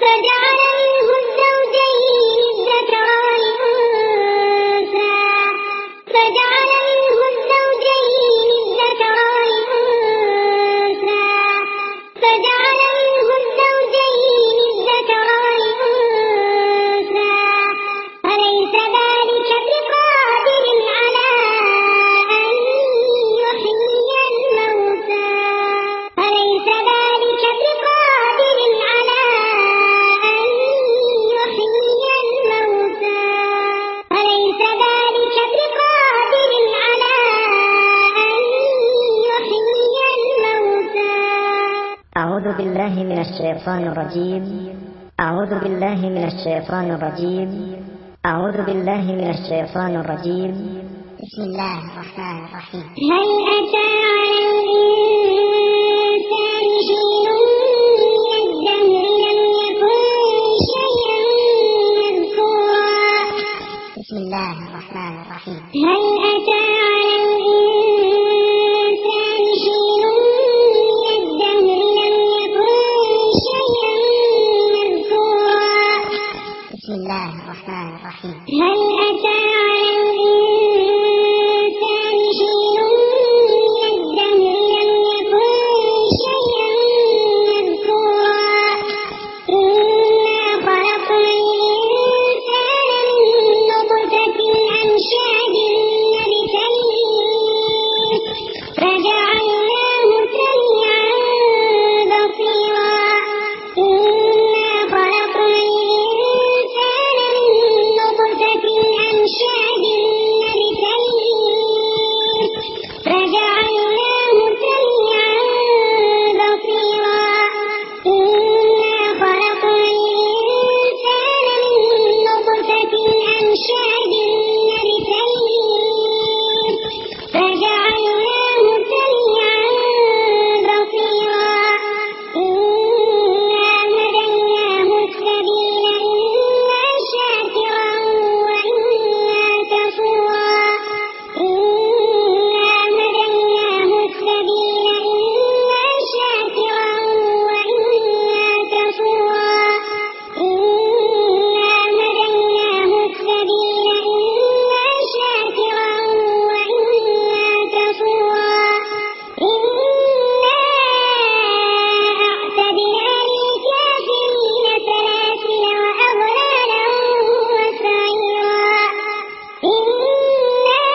فجعل منه الزوجين الذكر والأنثى فجعل منه الزوجين الذكر والأنثى فجعل منه الزوجين الذكر والأنثى أليس ذلك بقادر على أن يحيي الموتى أليس ذلك بقادر على أن يحيي الموتى أليس ذلك بقادر على أن يحيي الموتى. أعوذ بالله من الشيطان الرجيم أعوذ بالله من الشيطان الرجيم أعوذ بالله من الشيطان الرجيم. بسم الله الرحمن الرحيم. هل أتى على الإنسان حين من الدهر لم يكن شيئا مذكورا. بسم الله الرحمن الرحيم. هل أتى على الإنسان حين من الدهر لم يكن شيئا مذكورا. بسم الله الرحمن الرحيم. هل أتى على الإنسان حين من الدهر لم يكن شيئا مذكورا. إنا خلقنا الإنسان من نطفة أمشاج نبتليه فجعلناه سميعا بصيرا. إنا خلقنا الإنسان من نطفة أمشاج نبتليه فجعلناه سميعا بصيرا. إنا خلقنا الإنسان من نطفة أمشاج نبتليه فجعلناه سميعا بصيرا. إنا هديناه السبيل إما شاكرا وإما كفورا. إنا هديناه السبيل إما شاكرا وإما كفورا. إنا هديناه السبيل إما شاكرا وإما كفورا. إنا أعتدنا للكافرين سلاسل وأغلالا وسعيرا. إنا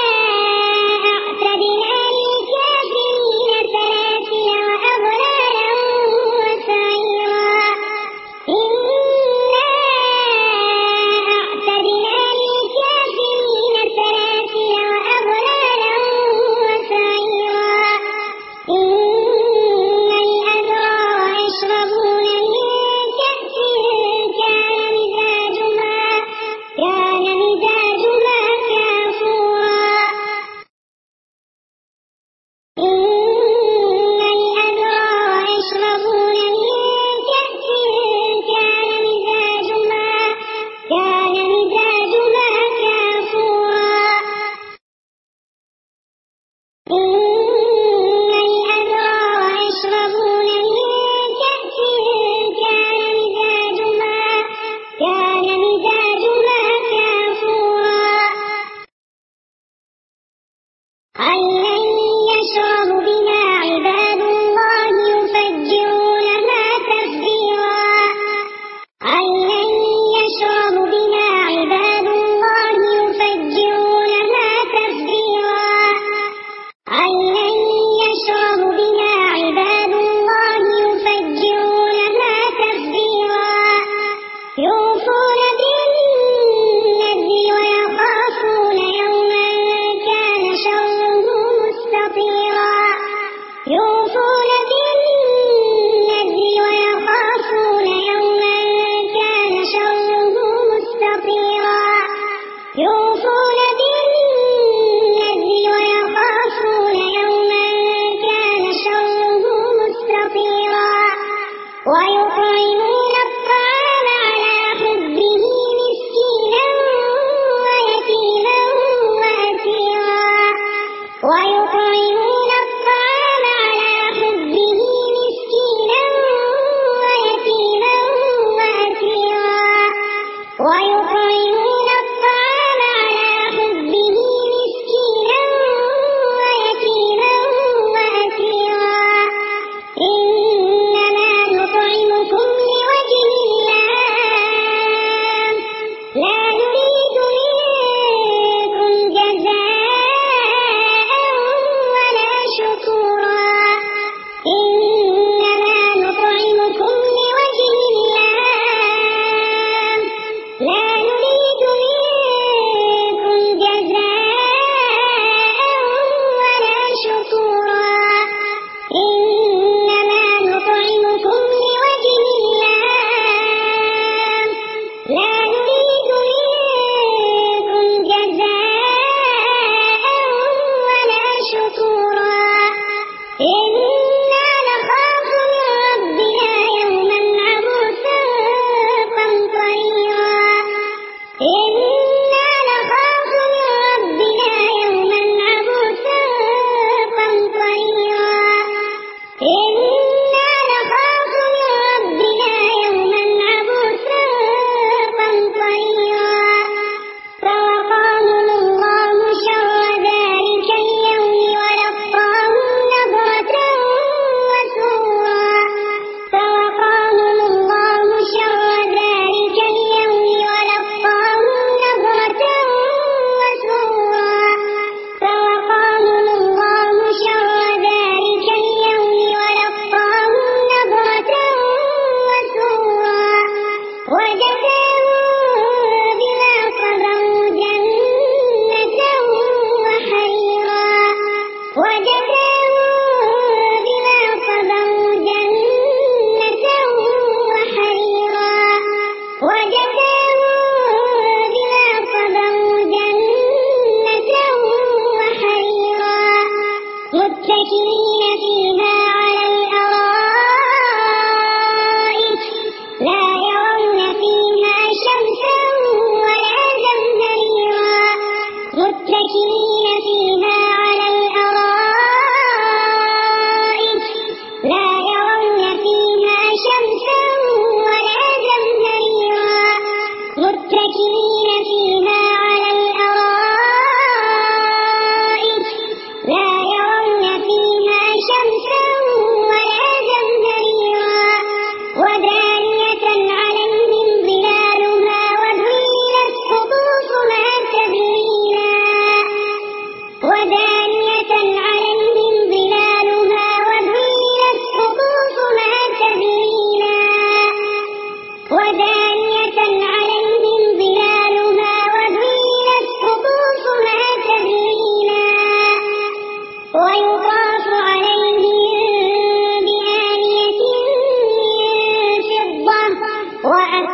أعتدنا للكافرين سلاسل وأغلالا وسعيرا. إنا أعتدنا للكافرين سلاسل وأغلالا وسعيرا. إن الأبرار يشربون من كأس كان مزاجها كان مزاجها كافورا. إن الأبرار يشربون من كأس كان مزاجها كان مزاجها كافورا. إن الأبرار يشربون من كأس كان مزاجها كان مزاجها كافورا. عينا يشرب بها عباد الله يفجرونها تفجيرا. عينا يشرب بها عباد الله يفجرونها تفجيرا. عينا يشرب بها عباد الله يفجرونها تفجيرا. يوفون بالنذر ويخافون يوما كان شره مستطيرا. يوفون بالنذر ويخافون يوما كان شره مستطيرا. يوفون بالنذر ويخافون يوما كان شره مستطيرا. ويطعمون الطعام على حبه مسكينا ويتيما وأسيرا. ويطعمون الطعام على حبه مسكينا ويتيما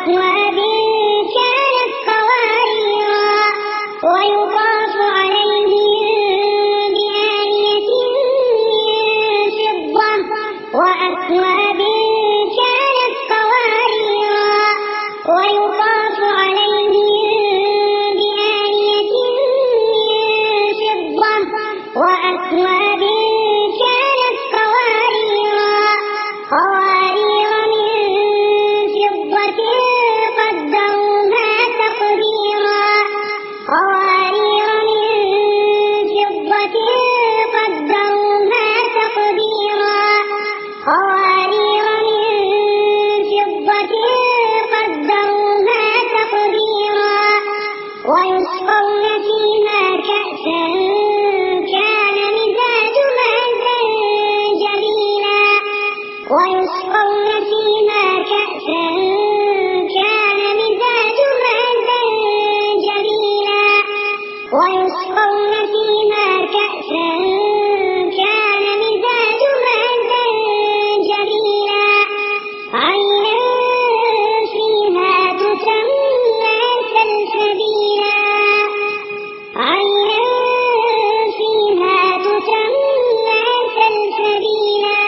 وأكواب كانت قواريرا ويطاف عليهم بآنية من فضة وأكواب كانت قواريرا ويطاف عليهم بآنية من فضة وأكواب كانت قواريرا قوارير من فضة قدروها تقديرا قوارير من فضة قدروها تقديرا قوارير من فضة قدروها تقديرا ويسقون فيها كأسا كان مزاجها زنجبيلا ويسقون فيها كأسا كان مزاجها زنجبيلا ويسقون فيها كأسا كان مزاجها زنجبيلا عينا فيها تسمى سلسبيلا عينا فيها تسمى سلسبيلا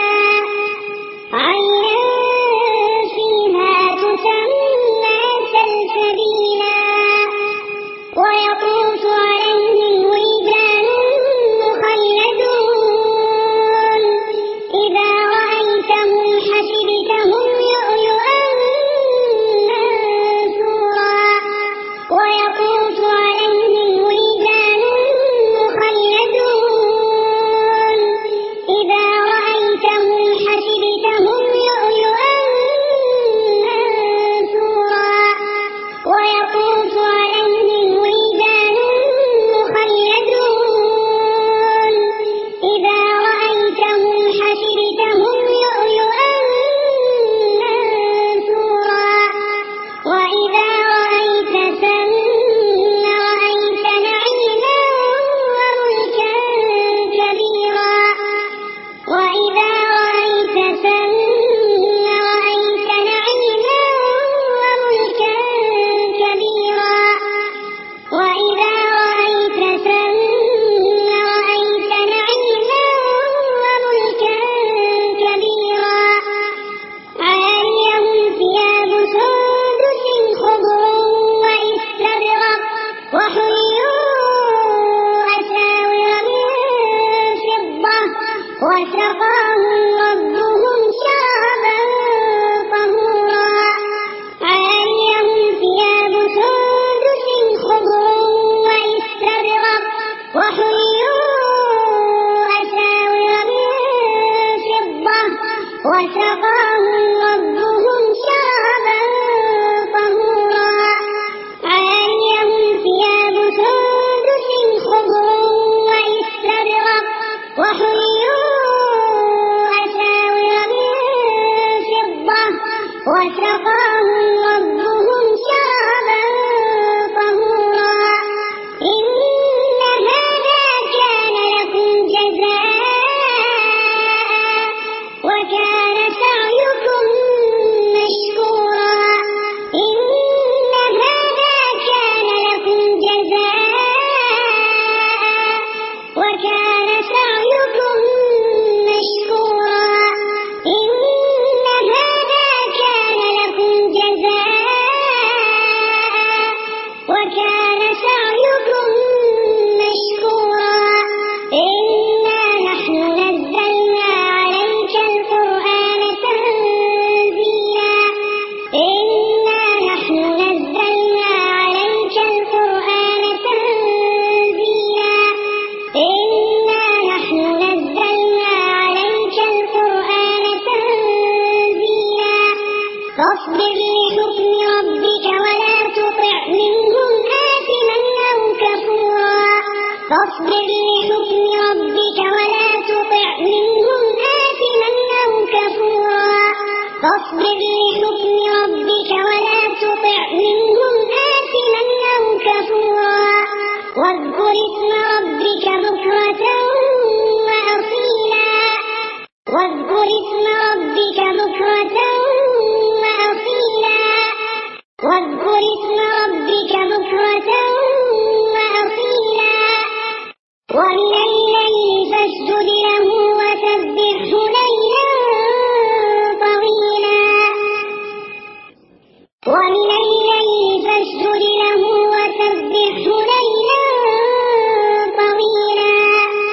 عينا فيها تسمى سلسبيلا ويطوف عليهم ولدان مخلدون إذا رأيتهم حسبتهم لؤلؤا منثورا ويطوف عليهم ولدان مخلدون إذا رأيتهم حسبتهم لؤلؤا منثورا ويطوف عليهم ولدان مخلدون إذا رأيتهم حسبتهم لؤلؤا منثورا وإذا رأيت ثم رأيت نعيما وملكا كبيرا وإذا رأيت ثم رأيت نعيما وملكا كبيرا وإذا رأيت ثم رأيت نعيما وملكا كبيرا عاليهم ثياب سندس خضر واستبرق وحلوا أساور من فضة وسقاهم ربهم شرابا طهورا عاليهم ثياب سندس خضر واستبرق وحلوا أساور من فضة وسقاهم ربهم شرابا طهورا عاليهم ثياب سندس خضر واستبرق وحلوا أساور من فضة وسقاهم ربهم شرابا طهورا إن هذا كان لكم جزاء وكان سعيكم مشكورا إن هذا كان لكم جزاء وكان سعيكم مشكورا إن هذا كان لكم جزاء وكان سعيكم مشكورا إنا نحن نزلنا عليك القرآن تنزيلا إنا نحن نزلنا عليك القرآن تنزيلا إنا نحن نزلنا عليك القرآن تنزيلا فاصبر لحكم ربك ولا تطع منهم آثما أو كفورا فاصبر لحكم ربك ولا تطع منهم آثما أو كفورا فاصبر لحكم ربك ولا تطع منهم آثما أو كفورا واذكر اسم ربك بكرة وأصيلا واذكر اسم ربك بكرة ومن الليل فاسجد له وسبحه ليلا طويلا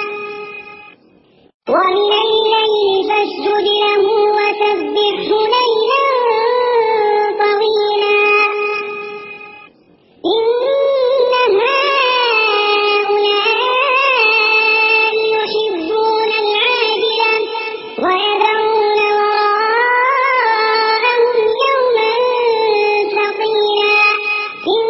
ومن الليل فاسجد له وسبحه ليلا طويلا إن هؤلاء يحبون العاجلة ويذرون وراءهم يوما ثقيلا إن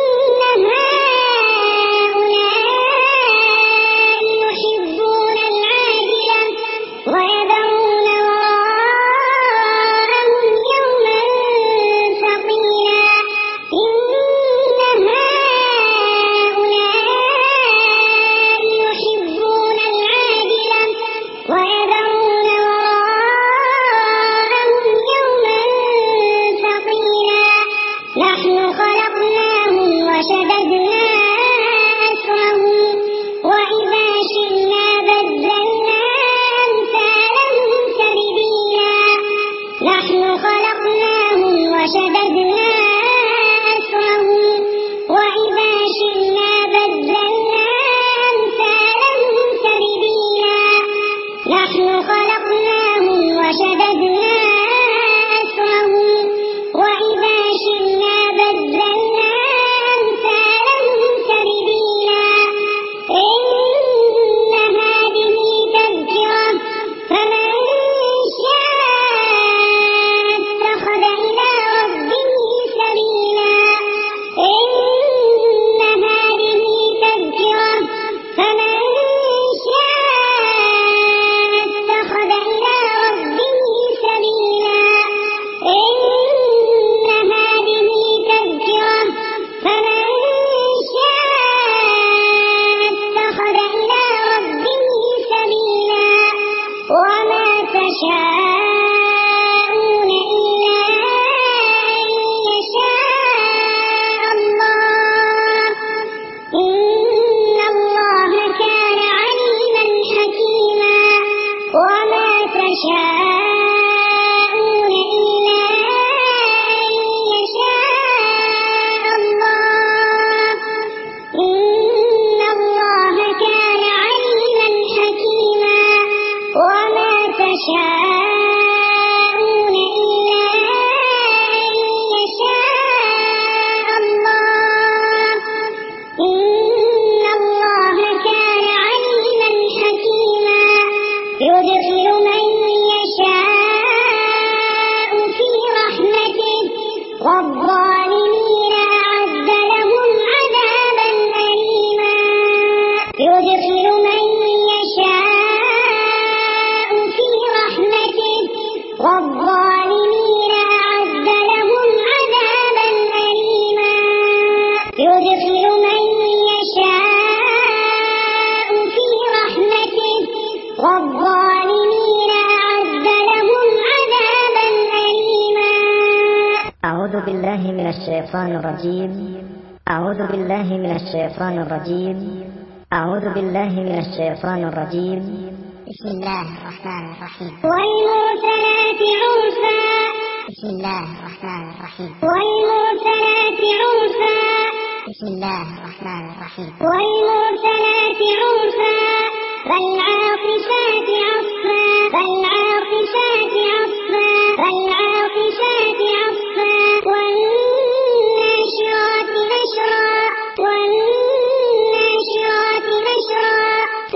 هؤلاء يحبون العاجلة ويذرون وراءهم يوما ثقيلا إن هؤلاء يحبون العاجلة ويذرون وراءهم يوما ثقيلا نحن خلقناهم وشددنا أسرهم وإذا شئنا بدلنا أمثالهم تبديلا نحن خلقناهم وشددنا أسرهم وإذا شئنا بدلنا أمثالهم تبديلا نحن خلقناهم وشددنا أسرهم وإذا شئنا بدلنا أمثالهم تبديلا إن هذه تذكرة فمن شاء اتخذ إلى ربه سبيلا إن هذه تذكرة فمن شاء اتخذ إلى ربه سبيلا إن هذه تذكرة فمن شاء اتخذ إلى ربه سبيلا وما تشاءون إلا أن يشاء الله إن الله كان عليما حكيما وما تشاءون إلا أن يشاء الله إن الله كان عليما حكيما وما تشاءون إلا أن يشاء الله إن الله كان عليما حكيما يدخل من يشاء في رحمته والظالمين أعد لهم عذابا أليما يدخل من يشاء في رحمته والظالمين أعد لهم عذابا أليما يدخل من يشاء في رحمته والظالمين أعد لهم عذابا أليما أعوذ بالله من الشيطان الرجيم أعوذ بالله من الشيطان الرجيم أعوذ بالله من الشيطان الرجيم بسم الله الرحمن الرحيم والمرسلات عرفا بسم الله الرحمن الرحيم والمرسلات عرفا بسم الله الرحمن الرحيم والمرسلات عرفا فالعاصفات عصفا فالعاصفات عصفا فالعاصفات عصفا والناشرات نشرا والناشرات نشرا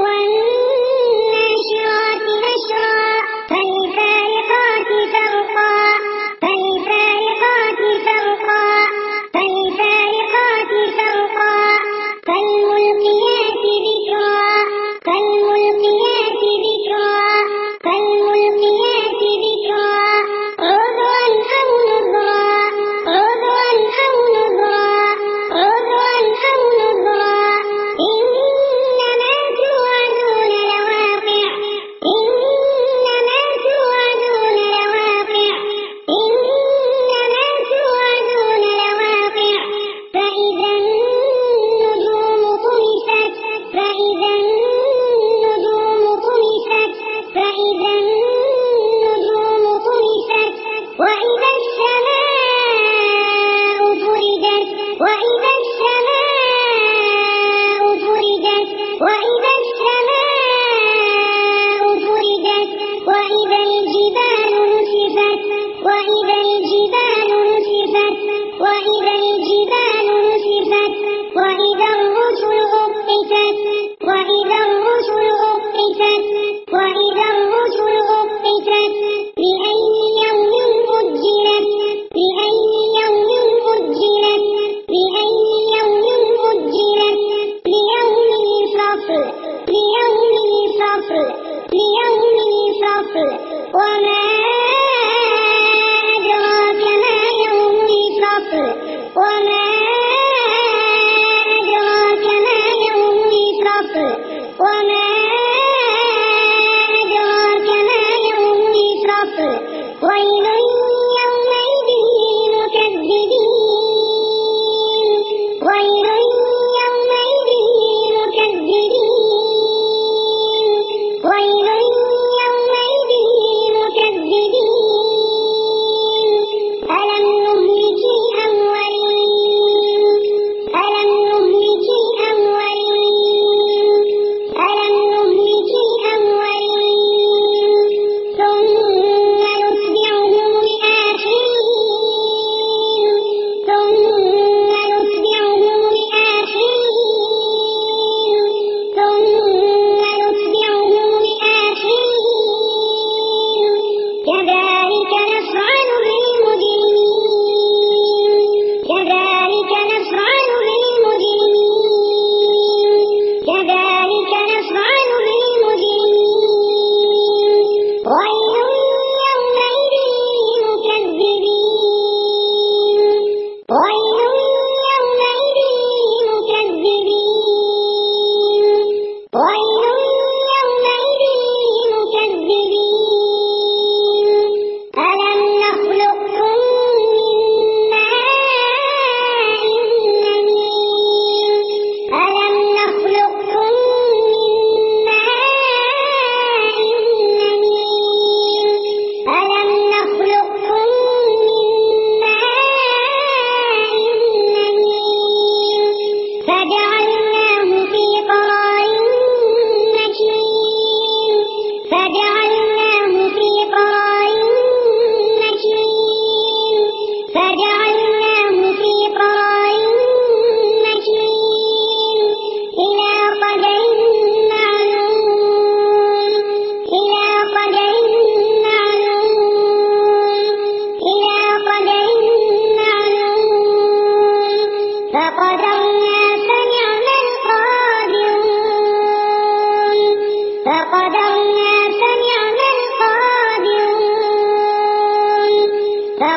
والناشرات نشرا فالفارقات فرقا فالفارقات فرقا فالفارقات فرقا فالملقيات ذكرا فالملقيات ذكرا فالملقيات ذكرا عذرا أو نذرا عذرا أو نذرا عذرا أو نذرا إنما توعدون لواقع إنما توعدون لواقع إنما توعدون لواقع فإذا النجوم طمست فإذا النجوم طمست فإذا النجوم طمست وإذا السماء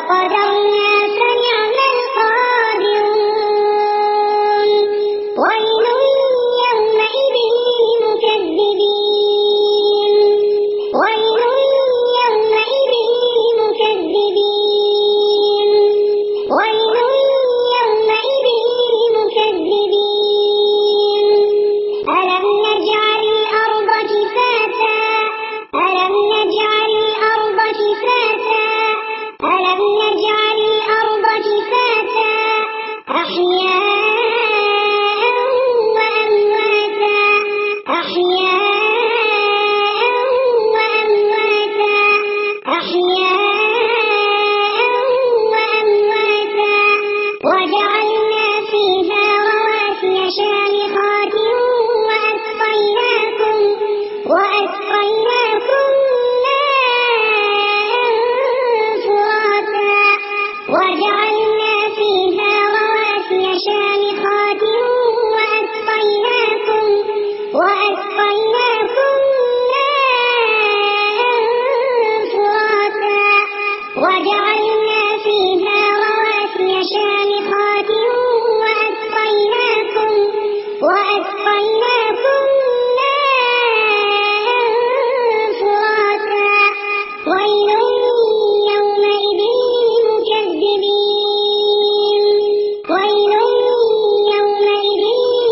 فقدرنا فنعم القادرون ويل يومئذ للمكذبين ويل يومئذ للمكذبين ويل يومئذ للمكذبين ألم نجعل الأرض كفاتا ألم نجعل الأرض كفاتا ألم نجعل الأرض كفاتا أحياء وأمواتا أحياء وأمواتا أحياء وأمواتا وجعلنا فيها رواسي شامخات وأسقيناكم وأسقيناكم ماء فراتا وجعلنا فيها رواسي شامخات وأسقيناكم وأسقيناكم ماء فراتا وجعلنا فيها رواسي شامخات وأسقيناكم وأسقيناكم ماء فراتا ويل يومئذ للمكذبين ويل يومئذ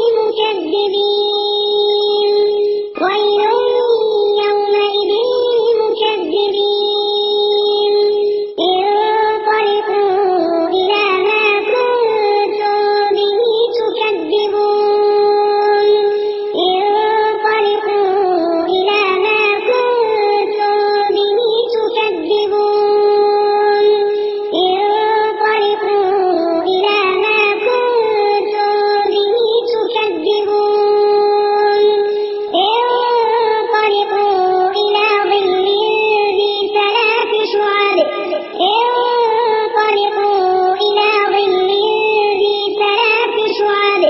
للمكذبين ويل يومئذ للمكذبين انطلقوا إلى ما كنتم به تكذبون انطلقوا إلى ما كنتم به تكذبون انطلقوا إلى ما كنتم به تكذبون انطلقوا إلى ظل ذي ثلاث شعب انطلقوا إلى ظل ذي ثلاث شعب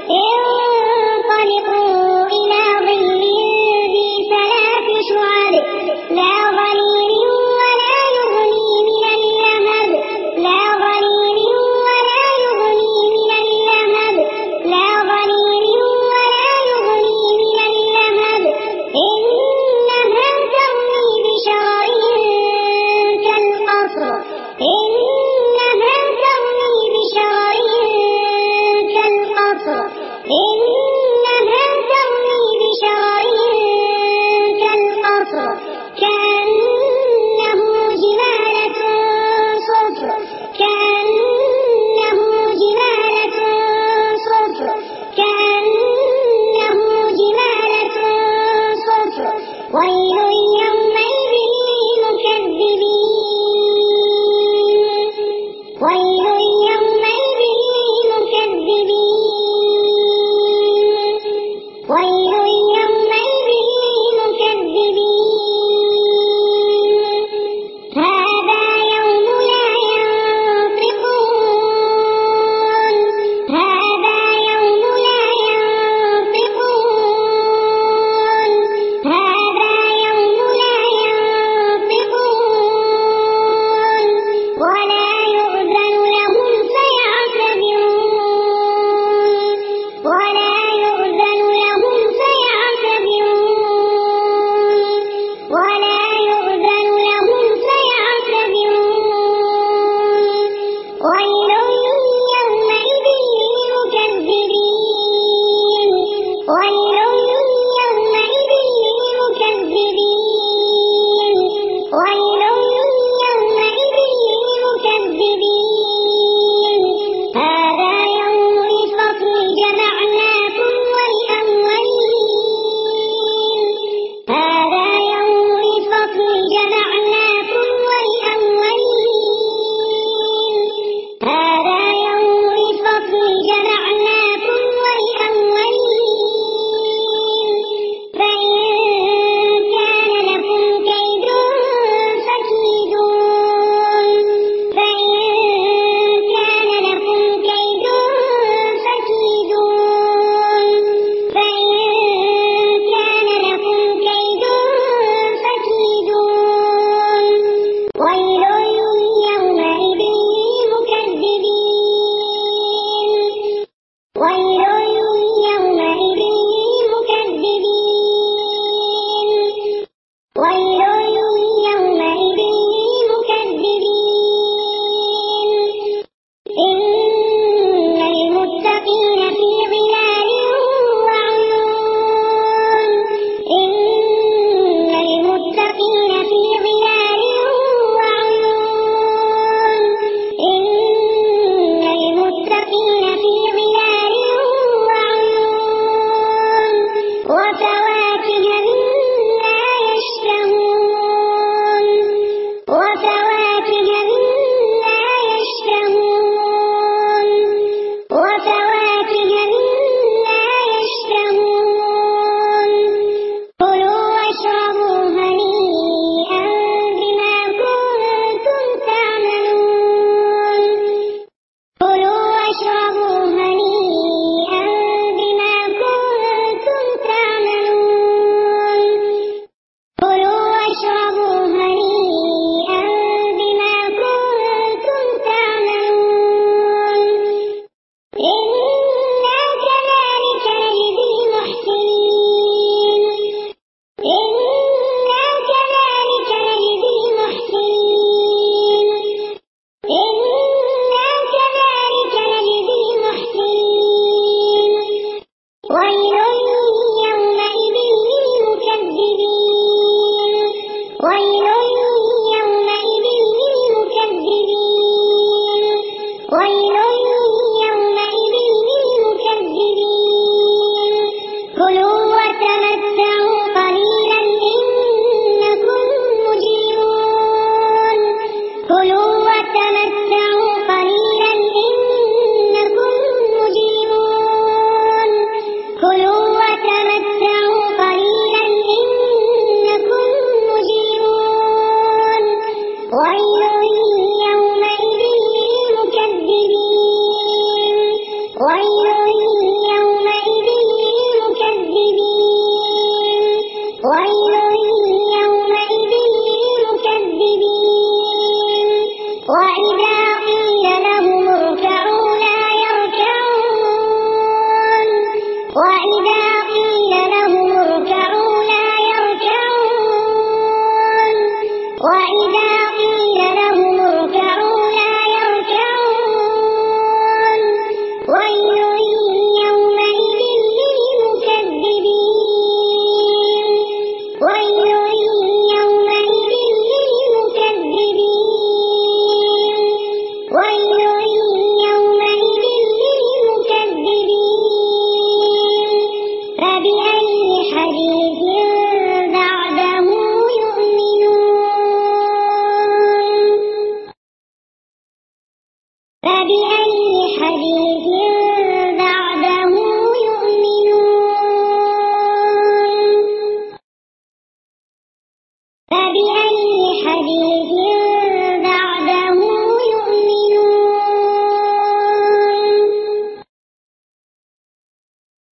انطلقوا إلى ظل ذي ثلاث شعب لا ظليل ولا يغني من اللهب لا ظليل ولا يغني من اللهب لا ظليل ولا يغني من اللهب إنها ترمي بشرر كالقصر إنها ترمي بشرر كالقصر إنها ترمي بشرر كالقصر كأنه جمالة صفر كأنه جمالة صفر كأنه جمالة صفر ويل يومئذ للمكذبين ويل يومئذ للمكذبين ويل يومئذ للمكذبين هذا يوم لا ينطقون هذا يوم لا ينطقون هذا يوم لا ينطقون ولا يؤذن لهم فيعتذرون ولا يؤذن لهم فيعتذرون ولا يؤذن لهم فيعتذرون ويل يومئذ للمكذبين ويل يومئذ للمكذبين ويل يومئذ للمكذبين هذا يوم الفصل جمعناكم والأولين هذا يوم الفصل جمعناكم والأولين فبأي حديث